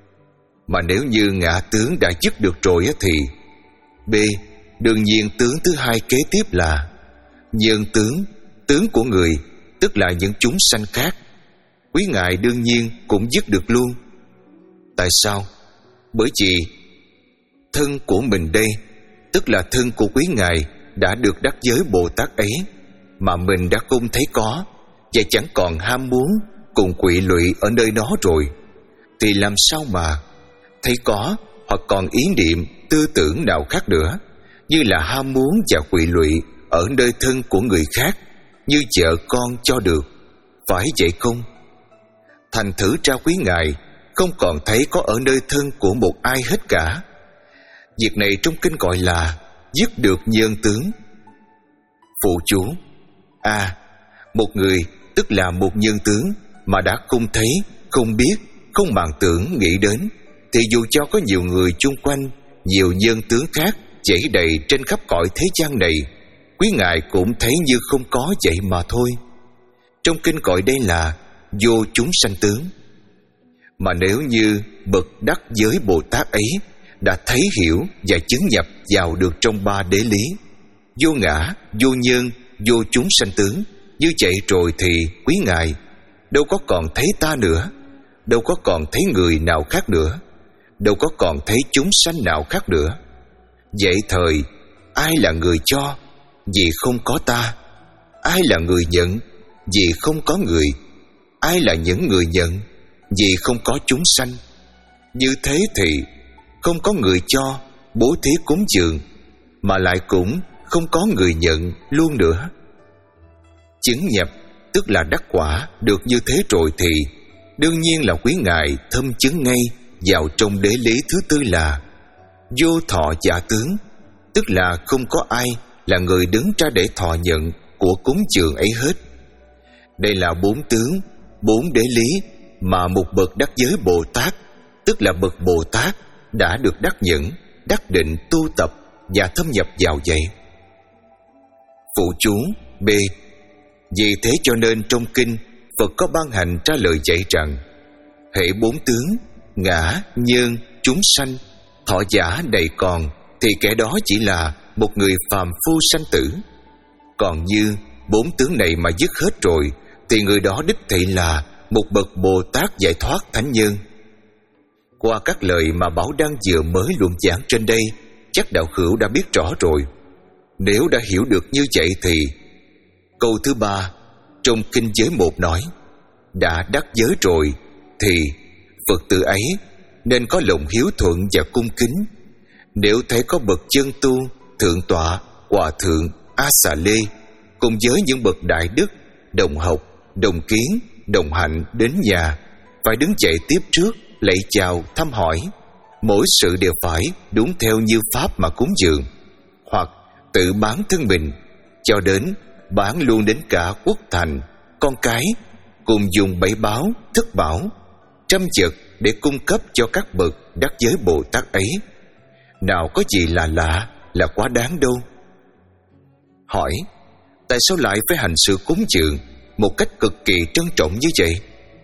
Mà nếu như ngã tướng đã dứt được rồi thì B. Đương nhiên tướng thứ hai kế tiếp là nhân tướng, tướng của người, tức là những chúng sanh khác. Quý Ngài đương nhiên cũng dứt được luôn. Tại sao? Bởi vì thân của mình đây, tức là thân của quý Ngài đã được đắc giới Bồ Tát ấy, mà mình đã không thấy có và chẳng còn ham muốn cùng quỵ lụy ở nơi đó rồi, thì làm sao mà thấy có hoặc còn ý niệm tư tưởng nào khác nữa, như là ham muốn và quỵ lụy ở nơi thân của người khác, như vợ con cho được, phải vậy không? Thành thử ra quý Ngài không còn thấy có ở nơi thân của một ai hết cả. Việc này trong kinh gọi là dứt được nhân tướng. Phụ chú: A. Một người tức là một nhân tướng mà đã không thấy, không biết, không màng tưởng nghĩ đến, thì dù cho có nhiều người chung quanh, nhiều nhân tướng khác chảy đầy trên khắp cõi thế gian này, quý Ngài cũng thấy như không có vậy mà thôi. Trong kinh gọi đây là vô chúng sanh tướng. Mà nếu như bậc đắc giới Bồ Tát ấy đã thấy hiểu và chứng nhập vào được trong ba đế lý, vô ngã, vô nhân, vô chúng sanh tướng, như vậy rồi thì quý Ngài đâu có còn thấy ta nữa, đâu có còn thấy người nào khác nữa, đâu có còn thấy chúng sanh nào khác nữa. Vậy thời ai là người cho vì không có ta? Ai là người nhận vì không có người? Ai là những người nhận vì không có chúng sanh? Như thế thì không có người cho bố thí cúng dường, mà lại cũng không có người nhận luôn nữa. Chứng nhập tức là đắc quả được như thế rồi thì đương nhiên là quý Ngài thâm chứng ngay vào trong đế lý thứ tư là vô thọ giả tướng, tức là không có ai là người đứng ra để thọ nhận của cúng dường ấy hết. Đây là bốn tướng, bốn đế lý mà một bậc đắc giới Bồ Tát, tức là bậc Bồ Tát đã được đắc nhẫn, đắc định tu tập và thâm nhập vào vậy. Phụ chú B. Vì thế cho nên trong kinh Phật có ban hành ra lời dạy rằng hễ bốn tướng ngã, nhân, chúng sanh thọ giả đầy còn, thì kẻ đó chỉ là một người phàm phu sanh tử. Còn như bốn tướng này mà dứt hết rồi thì người đó đích thị là một bậc Bồ Tát giải thoát thánh nhân. Qua các lời mà Bảo Đăng vừa mới luận giảng trên đây, chắc đạo hữu đã biết rõ rồi. Nếu đã hiểu được như vậy thì câu thứ ba trong kinh giới một nói: đã đắc giới rồi thì Phật tử ấy nên có lòng hiếu thuận và cung kính. Nếu thấy có bậc chân tu, thượng tọa, hòa thượng, a xà lê cùng với những bậc đại đức, đồng học, đồng kiến, đồng hạnh đến nhà, phải đứng dậy tiếp trước, lạy chào, thăm hỏi. Mỗi sự đều phải đúng theo như pháp mà cúng dường, hoặc tự bán thân mình, cho đến bán luôn đến cả quốc thành, con cái, cùng dùng bảy báo, thất bảo, trăm vật để cung cấp cho các bậc đắc giới Bồ Tát ấy. Nào có gì là lạ, là quá đáng đâu. Hỏi: tại sao lại phải hành sự cúng dường một cách cực kỳ trân trọng như vậy?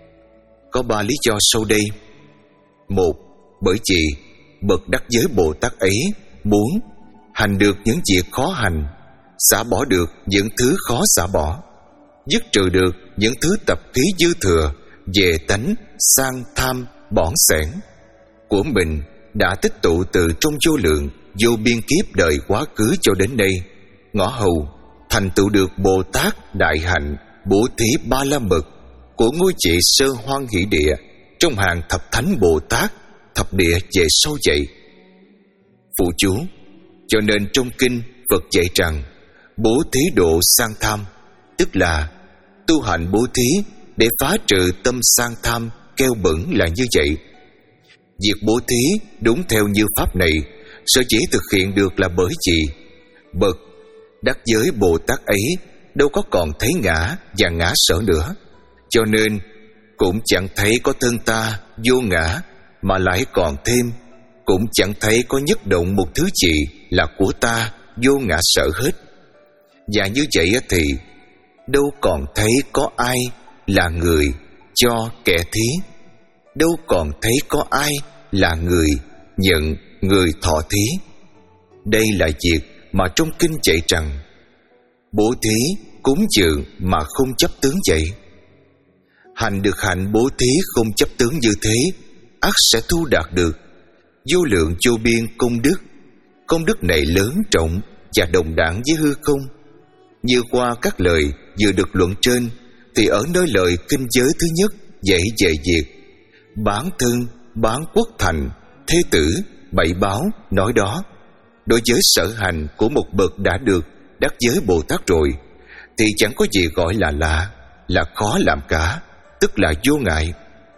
Có ba lý do sau đây. Một, bởi vì bậc đắc giới Bồ Tát ấy muốn hành được những việc khó hành, xả bỏ được những thứ khó xả bỏ, dứt trừ được những thứ tập khí dư thừa về tánh sang tham bỏn sẻn của mình đã tích tụ từ trong vô lượng vô biên kiếp đời quá khứ cho đến nay, ngõ hầu thành tựu được Bồ Tát đại hạnh bố thí ba la mật của ngôi vị sơ hoan hỷ địa trong hàng thập thánh Bồ Tát thập địa về sau vậy. Phụ chú: cho nên trong kinh Phật dạy rằng bố thí độ sang tham, tức là tu hạnh bố thí để phá trừ tâm sang tham keo bẩn là như vậy. Việc bố thí đúng theo như pháp này sở chỉ thực hiện được là bởi vì bậc đắc giới Bồ Tát ấy đâu có còn thấy ngã và ngã sở nữa, cho nên cũng chẳng thấy có thân ta vô ngã, mà lại còn thêm cũng chẳng thấy có nhất động một thứ gì là của ta vô ngã sở hết. Và như vậy thì đâu còn thấy có ai là người cho kẻ thí, đâu còn thấy có ai là người nhận người thọ thí. Đây là việc mà trong kinh dạy rằng bố thí cúng dường mà không chấp tướng vậy. Hành được hạnh bố thí không chấp tướng như thế, ắt sẽ thu đạt được vô lượng vô biên công đức. Công đức này lớn trọng và đồng đẳng với hư không. Như qua các lời vừa được luận trên, thì ở nơi lời kinh giới thứ nhất dạy về việc bán thân, bán quốc thành, thế tử, bảy báo nói đó, đối với sở hành của một bậc đã được đắc giới Bồ Tát rồi thì chẳng có gì gọi là lạ, là khó làm cả, tức là vô ngại.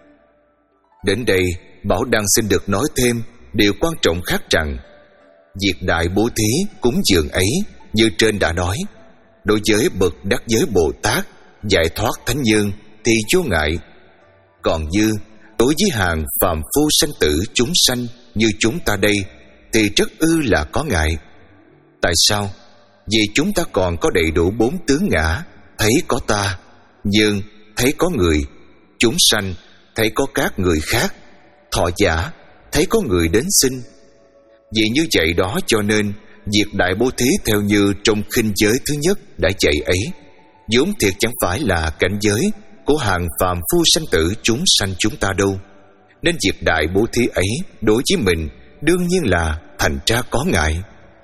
Đến đây Bảo Đăng xin được nói thêm điều quan trọng khác rằng việc đại bố thí cúng dường ấy như trên đã nói, đối với bậc đắc giới Bồ Tát giải thoát thánh nhân thì vô ngại. Còn như đối với hàng phàm phu sanh tử chúng sanh như chúng ta đây thì rất ư là có ngại. Tại sao? Vì chúng ta còn có đầy đủ bốn tướng ngã, thấy có ta, nhưng thấy có người, chúng sanh thấy có các người khác, thọ giả thấy có người đến sinh. Vì như vậy đó cho nên việc đại bố thí theo như trong khinh giới thứ nhất đã dạy ấy, vốn thiệt chẳng phải là cảnh giới của hàng phàm phu sanh tử chúng sanh chúng ta đâu. Nên việc đại bố thí ấy đối với mình đương nhiên là thành ra có ngại.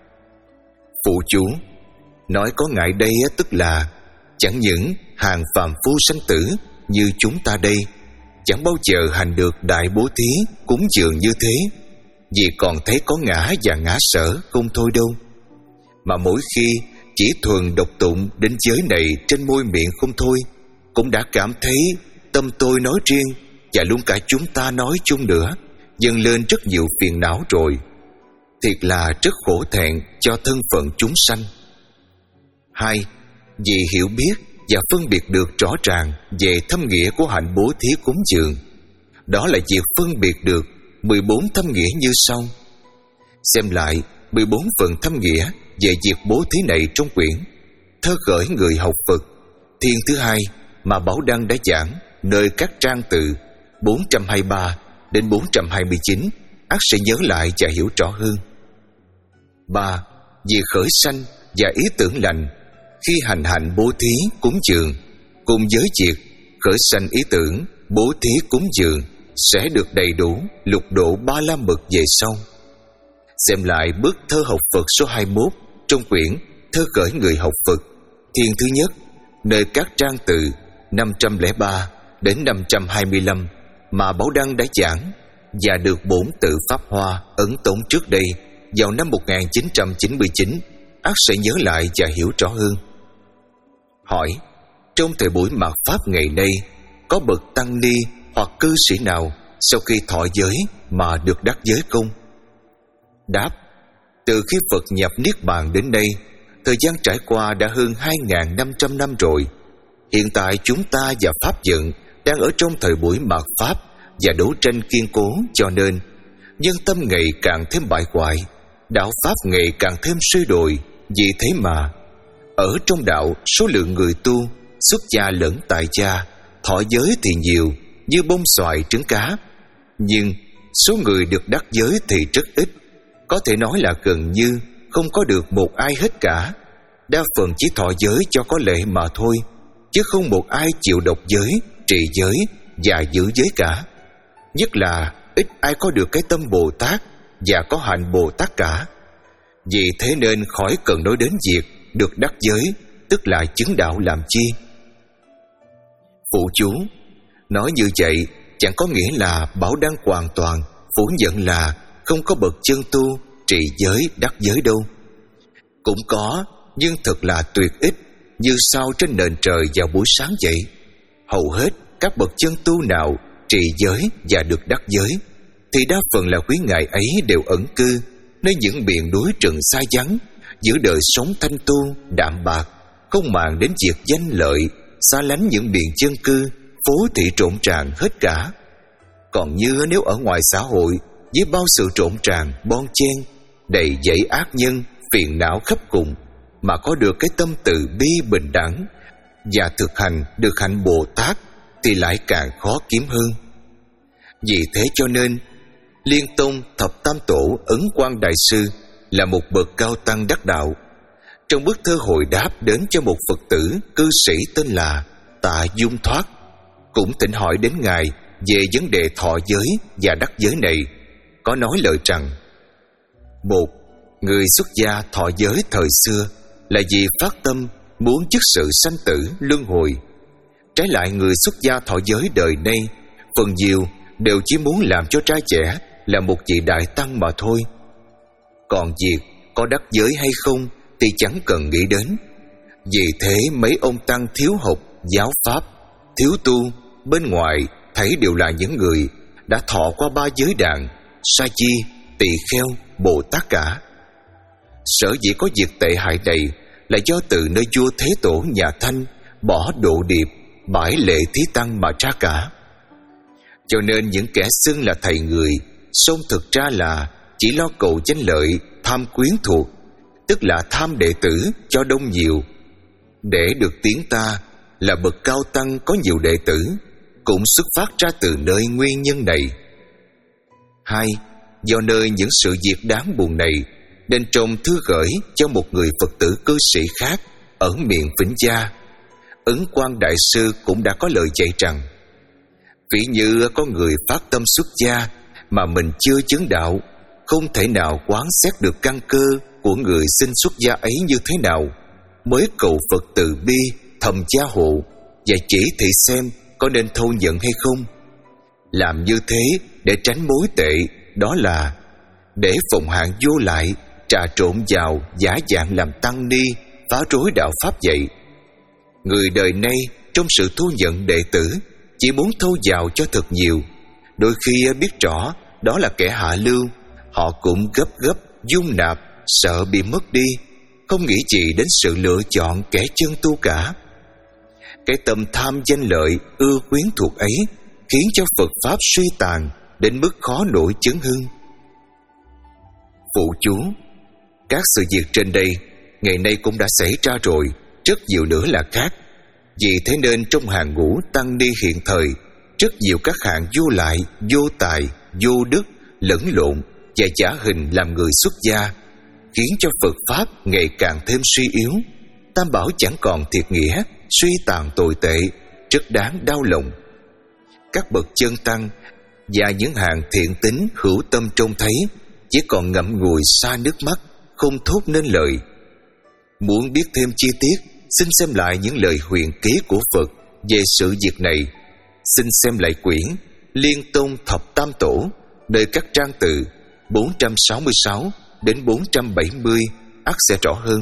Phụ chú: nói có ngại đây tức là chẳng những hàng phàm phu sanh tử như chúng ta đây chẳng bao giờ hành được đại bố thí cúng dường như thế, vì còn thấy có ngã và ngã sở không thôi đâu. Mà mỗi khi chỉ thuần độc tụng đến giới này trên môi miệng không thôi, cũng đã cảm thấy tâm tôi nói riêng và luôn cả chúng ta nói chung nữa dâng lên rất nhiều phiền não rồi. Thiệt là rất khổ thẹn cho thân phận chúng sanh. Hai, vì hiểu biết và phân biệt được rõ ràng về thâm nghĩa của hạnh bố thí cúng dường. Đó là việc phân biệt được mười bốn thâm nghĩa như sau. Xem lại mười bốn phần thâm nghĩa về việc bố thí này trong quyển Thơ Khởi Người Học Phật Thiên thứ hai mà Bảo Đăng đã giảng nơi các trang từ bốn trăm hai mươi ba đến bốn trăm hai mươi chín, ắt sẽ nhớ lại và hiểu rõ hơn. Ba, vì khởi sanh và ý tưởng lành khi hành hạnh bố thí cúng dường, cùng với việc khởi sanh ý tưởng bố thí cúng dường sẽ được đầy đủ lục độ ba la mật về sau. Xem lại bức thơ học Phật số hai mươi mốt trong quyển Thơ khởi người học Phật thiên thứ nhất, nơi các trang từ năm trăm lẻ ba đến năm trăm hai mươi lăm mà Bảo Đăng đã giảng và được bổn tự Pháp Hoa ấn tống trước đây vào năm một nghìn chín trăm chín mươi chín, ắt sẽ nhớ lại và hiểu rõ hơn. Hỏi: trong thời buổi mạt Pháp ngày nay, có bậc tăng ni hoặc cư sĩ nào sau khi thọ giới mà được đắc giới không? Đáp: từ khi Phật nhập Niết Bàn đến nay, thời gian trải qua đã hơn hai nghìn năm trăm năm rồi. Hiện tại chúng ta và Pháp vận đang ở trong thời buổi mạt Pháp và đấu tranh kiên cố, cho nên nhân tâm ngày càng thêm bại hoại, đạo Pháp ngày càng thêm suy đồi. Vì thế mà ở trong đạo, số lượng người tu xuất gia lẫn tại gia thọ giới thì nhiều như bông xoài trứng cá, nhưng số người được đắc giới thì rất ít, có thể nói là gần như không có được một ai hết cả. Đa phần chỉ thọ giới cho có lệ mà thôi, chứ không một ai chịu độc giới, trì giới và giữ giới cả. Nhất là ít ai có được cái tâm Bồ Tát và có hạnh Bồ Tát cả. Vì thế nên khỏi cần nói đến việc được đắc giới, tức là chứng đạo làm chi. Phụ chú: nói như vậy chẳng có nghĩa là Bảo Đăng hoàn toàn phủ nhận là không có bậc chân tu trì giới đắc giới đâu. Cũng có, nhưng thật là tuyệt ít, như sao trên nền trời vào buổi sáng vậy. Hầu hết các bậc chân tu nào trì giới và được đắc giới thì đa phần là quý ngài ấy đều ẩn cư nơi những miền núi rừng xa vắng, giữ đời sống thanh tu đạm bạc, không màng đến việc danh lợi, xa lánh những miền dân cư phố thị trộn tràn hết cả. Còn như nếu ở ngoài xã hội với bao sự trộn tràn bon chen, đầy dẫy ác nhân phiền não khắp cùng, mà có được cái tâm từ bi bình đẳng và thực hành được hạnh Bồ Tát thì lại càng khó kiếm hơn. Vì thế cho nên Liên Tông Thập Tam Tổ Ấn Quang Đại Sư là một bậc cao tăng đắc đạo. Trong bức thơ hồi đáp đến cho một Phật tử cư sĩ tên là Tạ Dung Thoát, cũng thỉnh hỏi đến ngài về vấn đề thọ giới và đắc giới này, có nói lời rằng: một, người xuất gia thọ giới thời xưa là vì phát tâm muốn chức sự sanh tử luân hồi. Trái lại, người xuất gia thọ giới đời nay phần nhiều đều chỉ muốn làm cho trai trẻ là một vị đại tăng mà thôi. Còn việc có đắc giới hay không thì chẳng cần nghĩ đến. Vì thế mấy ông tăng thiếu học giáo pháp, thiếu tu, bên ngoài thấy đều là những người đã thọ qua ba giới đàn, sa chi, tỳ kheo, Bồ Tát cả. Sở dĩ có việc tệ hại này là do từ nơi vua Thế Tổ nhà Thanh bỏ độ điệp, bãi lệ thí tăng mà ra cả. Cho nên những kẻ xưng là thầy người, song thực ra là chỉ lo cầu danh lợi, tham quyến thuộc, tức là tham đệ tử cho đông nhiều. Để được tiếng ta là bậc cao tăng có nhiều đệ tử cũng xuất phát ra từ nơi nguyên nhân này. Hai, do nơi những sự việc đáng buồn này nên trong thư gửi cho một người Phật tử cư sĩ khác ở miền Vĩnh Gia, Ấn Quang Đại Sư cũng đã có lời dạy rằng: ví như có người phát tâm xuất gia mà mình chưa chứng đạo, không thể nào quán xét được căn cơ của người xin xuất gia ấy như thế nào, mới cầu Phật từ bi thầm gia hộ và chỉ thị xem có nên thâu nhận hay không. Làm như thế để tránh mối tệ, đó là để phụng hạng vô lại, trà trộn vào giả dạng làm tăng ni, phá rối đạo pháp vậy. Người đời nay trong sự thu nhận đệ tử chỉ muốn thâu vào cho thật nhiều, đôi khi biết rõ đó là kẻ hạ lưu, họ cũng gấp gấp dung nạp, sợ bị mất đi, không nghĩ gì đến sự lựa chọn kẻ chân tu cả. Cái tâm tham danh lợi, ưa quyến thuộc ấy khiến cho Phật pháp suy tàn đến mức khó nổi chấn hưng. Phụ chú: các sự việc trên đây ngày nay cũng đã xảy ra rồi, rất nhiều nữa là khác. Vì thế nên trong hàng ngũ tăng ni hiện thời, rất nhiều các hạng vô lại, vô tài, vô đức, lẫn lộn và giả hình làm người xuất gia. khiến cho Phật Pháp ngày càng thêm suy yếu. Tam bảo chẳng còn thiệt nghĩa, suy tàn tồi tệ, rất đáng đau lòng. Các bậc chân tăng và những hàng thiện tín hữu tâm trông thấy chỉ còn ngậm ngùi xa nước mắt, không thốt nên lời. Muốn biết thêm chi tiết, xin xem lại những lời huyền ký của Phật về sự việc này. Xin xem lại quyển Liên Tôn Thập Tam Tổ, nơi các trang từ bốn trăm sáu mươi sáu đến bốn trăm bảy mươi ắt sẽ rõ hơn.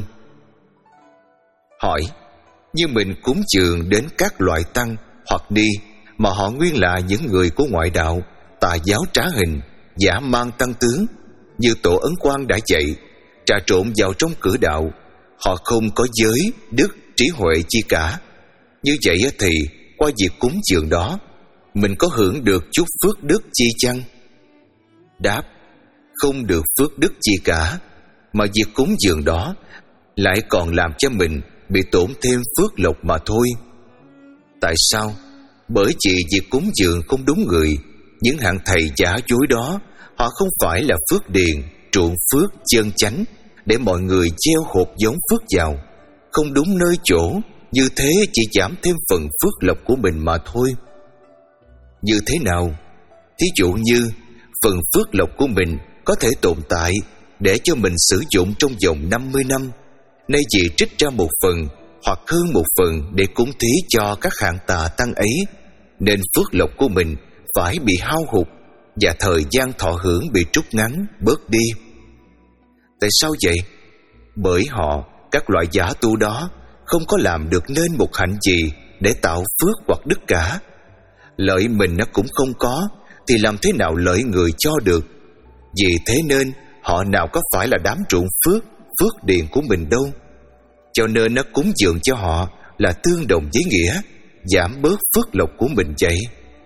Hỏi: như mình cúng dường đến các loại tăng hoặc ni mà họ nguyên là những người của ngoại đạo, tà giáo trá hình, giả mang tăng tướng, như Tổ Ấn Quang đã dạy, trà trộn vào trong cửa đạo, họ không có giới, đức, trí huệ chi cả. Như vậy thì qua việc cúng dường đó, mình có hưởng được chút phước đức chi chăng? Đáp: không được phước đức chi cả, mà việc cúng dường đó lại còn làm cho mình bị tổn thêm phước lộc mà thôi. Tại sao? Bởi vì việc cúng dường không đúng người. Những hạng thầy giả dối đó, họ không phải là phước điền, truộng phước chân chánh để mọi người gieo hột giống phước vào, không đúng nơi chỗ. Như thế chỉ giảm thêm phần phước lộc của mình mà thôi. Như thế nào? Thí dụ như phần phước lộc của mình có thể tồn tại để cho mình sử dụng trong vòng năm mươi năm, nay vì trích ra một phần hoặc hơn một phần để cúng thí cho các hạng tà tăng ấy, nên phước lộc của mình phải bị hao hụt và thời gian thọ hưởng bị trút ngắn, bớt đi. Tại sao vậy? Bởi họ, các loại giả tu đó, không có làm được nên một hạnh gì để tạo phước hoặc đức cả. Lợi mình nó cũng không có, thì làm thế nào lợi người cho được? Vì thế nên họ nào có phải là đám ruộng phước, phước điền của mình đâu. Cho nên nó cúng dường cho họ là tương đồng với nghĩa giảm bớt phước lộc của mình vậy.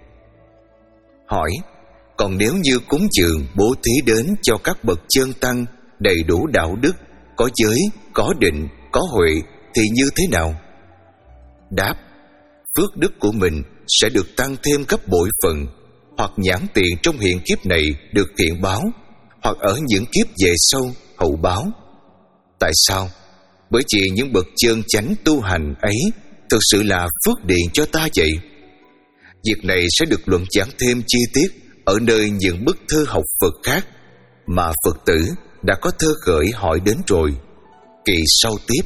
Hỏi: còn nếu như cúng dường bố thí đến cho các bậc chân tăng đầy đủ đạo đức, có giới, có định, có huệ thì như thế nào? Đáp: phước đức của mình sẽ được tăng thêm gấp bội phần, hoặc nhãn tiền trong hiện kiếp này được hiện báo, hoặc ở những kiếp về sau hậu báo. Tại sao? Bởi vì những bậc chân chánh tu hành ấy thực sự là phước điền cho ta vậy. Việc này sẽ được luận giảng thêm chi tiết ở nơi những bức thơ học Phật khác mà Phật tử đã có thơ khởi hỏi đến rồi. Kỳ sau tiếp.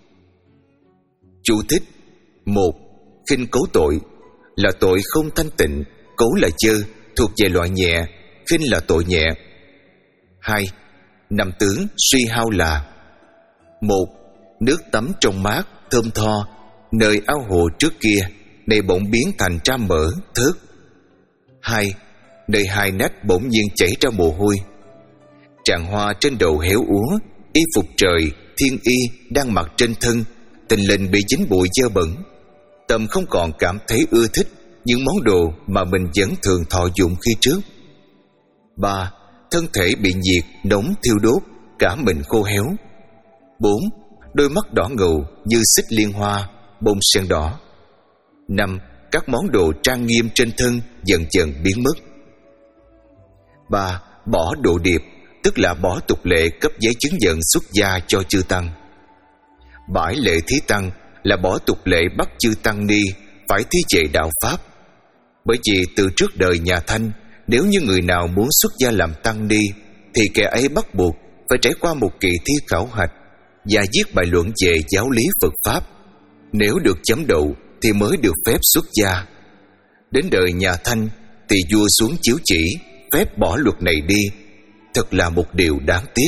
Chú thích: một. Khinh cấu tội là tội không thanh tịnh, cấu là dơ, thuộc về loại nhẹ, khinh là tội nhẹ. Hai. Năm tướng suy hao là: một. Nước tắm trong mát, thơm tho, nơi ao hồ trước kia nay bỗng biến thành ra mỡ, thớt. Hai. Nơi hai nách bỗng nhiên chảy ra mồ hôi. Tràng hoa trên đầu héo úa, y phục trời, thiên y đang mặc trên thân tình lình bị dính bụi dơ bẩn. Tâm không còn cảm thấy ưa thích những món đồ mà mình vẫn thường thọ dụng khi trước. Ba. Thân thể bị nhiệt, nóng thiêu đốt, cả mình khô héo. Bốn. Đôi mắt đỏ ngầu như xích liên hoa, bông sen đỏ. Năm. Các món đồ trang nghiêm trên thân dần dần biến mất. Ba. Bỏ độ điệp, tức là bỏ tục lệ cấp giấy chứng nhận xuất gia cho chư tăng. Bãi lệ thí tăng là bỏ tục lệ bắt chư tăng ni phải thi dạy đạo pháp. Bởi vì từ trước đời nhà Thanh, nếu như người nào muốn xuất gia làm tăng ni thì kẻ ấy bắt buộc phải trải qua một kỳ thi khảo hạch và viết bài luận về giáo lý Phật pháp. Nếu được chấm đậu thì mới được phép xuất gia. Đến đời nhà Thanh thì vua xuống chiếu chỉ phép bỏ luật này đi. Thật là một điều đáng tiếc.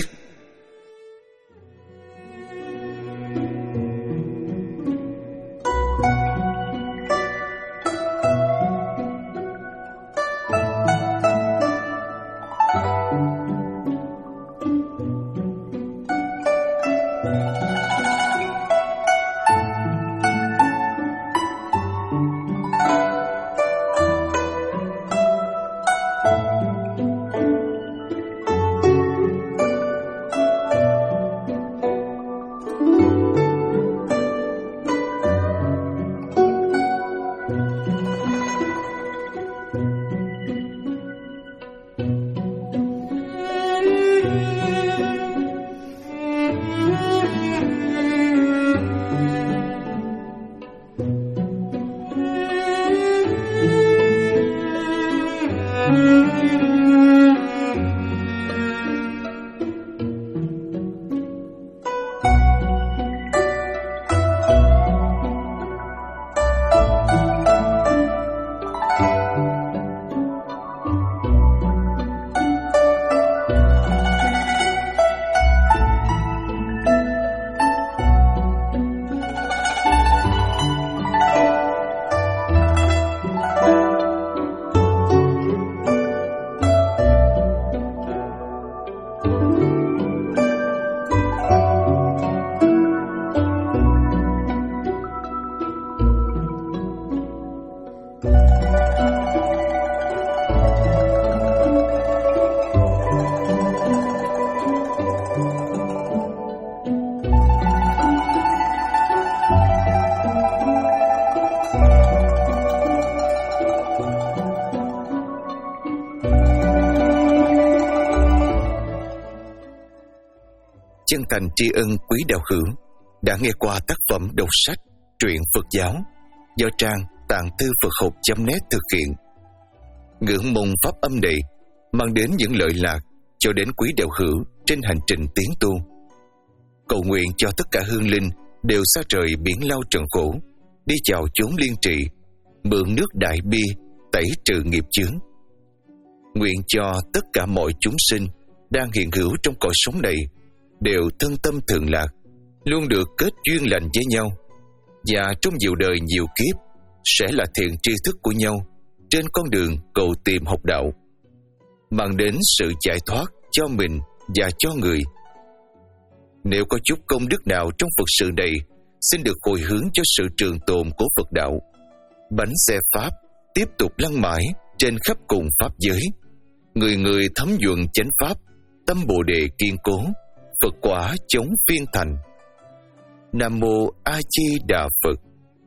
chân thành tri ân quý đạo hữu đã nghe qua tác phẩm đọc sách truyện Phật giáo do trang tạng thư Phật học chấm net thực hiện. Ngưỡng mong pháp âm này mang đến những lợi lạc cho đến quý đạo hữu trên hành trình tiến tu. Cầu nguyện cho tất cả hương linh đều xa rời biển lao trần khổ, đi chào chốn liên trị, mượn nước đại bi tẩy trừ nghiệp chướng. Nguyện cho tất cả mọi chúng sinh đang hiện hữu trong cõi sống này đều thân tâm thường lạc, luôn được kết duyên lành với nhau, và trong nhiều đời nhiều kiếp sẽ là thiện tri thức của nhau trên con đường cầu tìm học đạo, mang đến sự giải thoát cho mình và cho người. Nếu có chút công đức nào trong Phật sự này, xin được hồi hướng cho sự trường tồn của Phật đạo. Bánh xe Pháp tiếp tục lăn mãi trên khắp cùng Pháp giới. Người người thấm nhuận chánh Pháp, tâm Bồ Đề kiên cố, Phật quả chống phiên thành. Nam Mô A Di Đà Phật.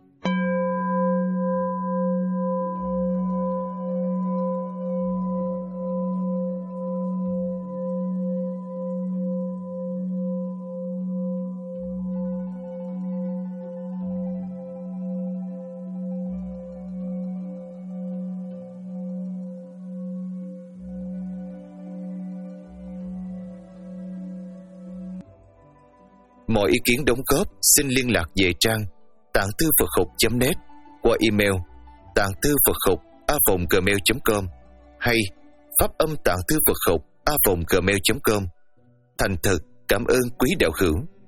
Mọi ý kiến đóng góp xin liên lạc về trang tạng thư Phật học chấm net qua email tạng thư Phật học a vòng gmail chấm com hay pháp âm tạng thư Phật học a vòng gmail chấm com. Thành thật cảm ơn quý đạo hữu.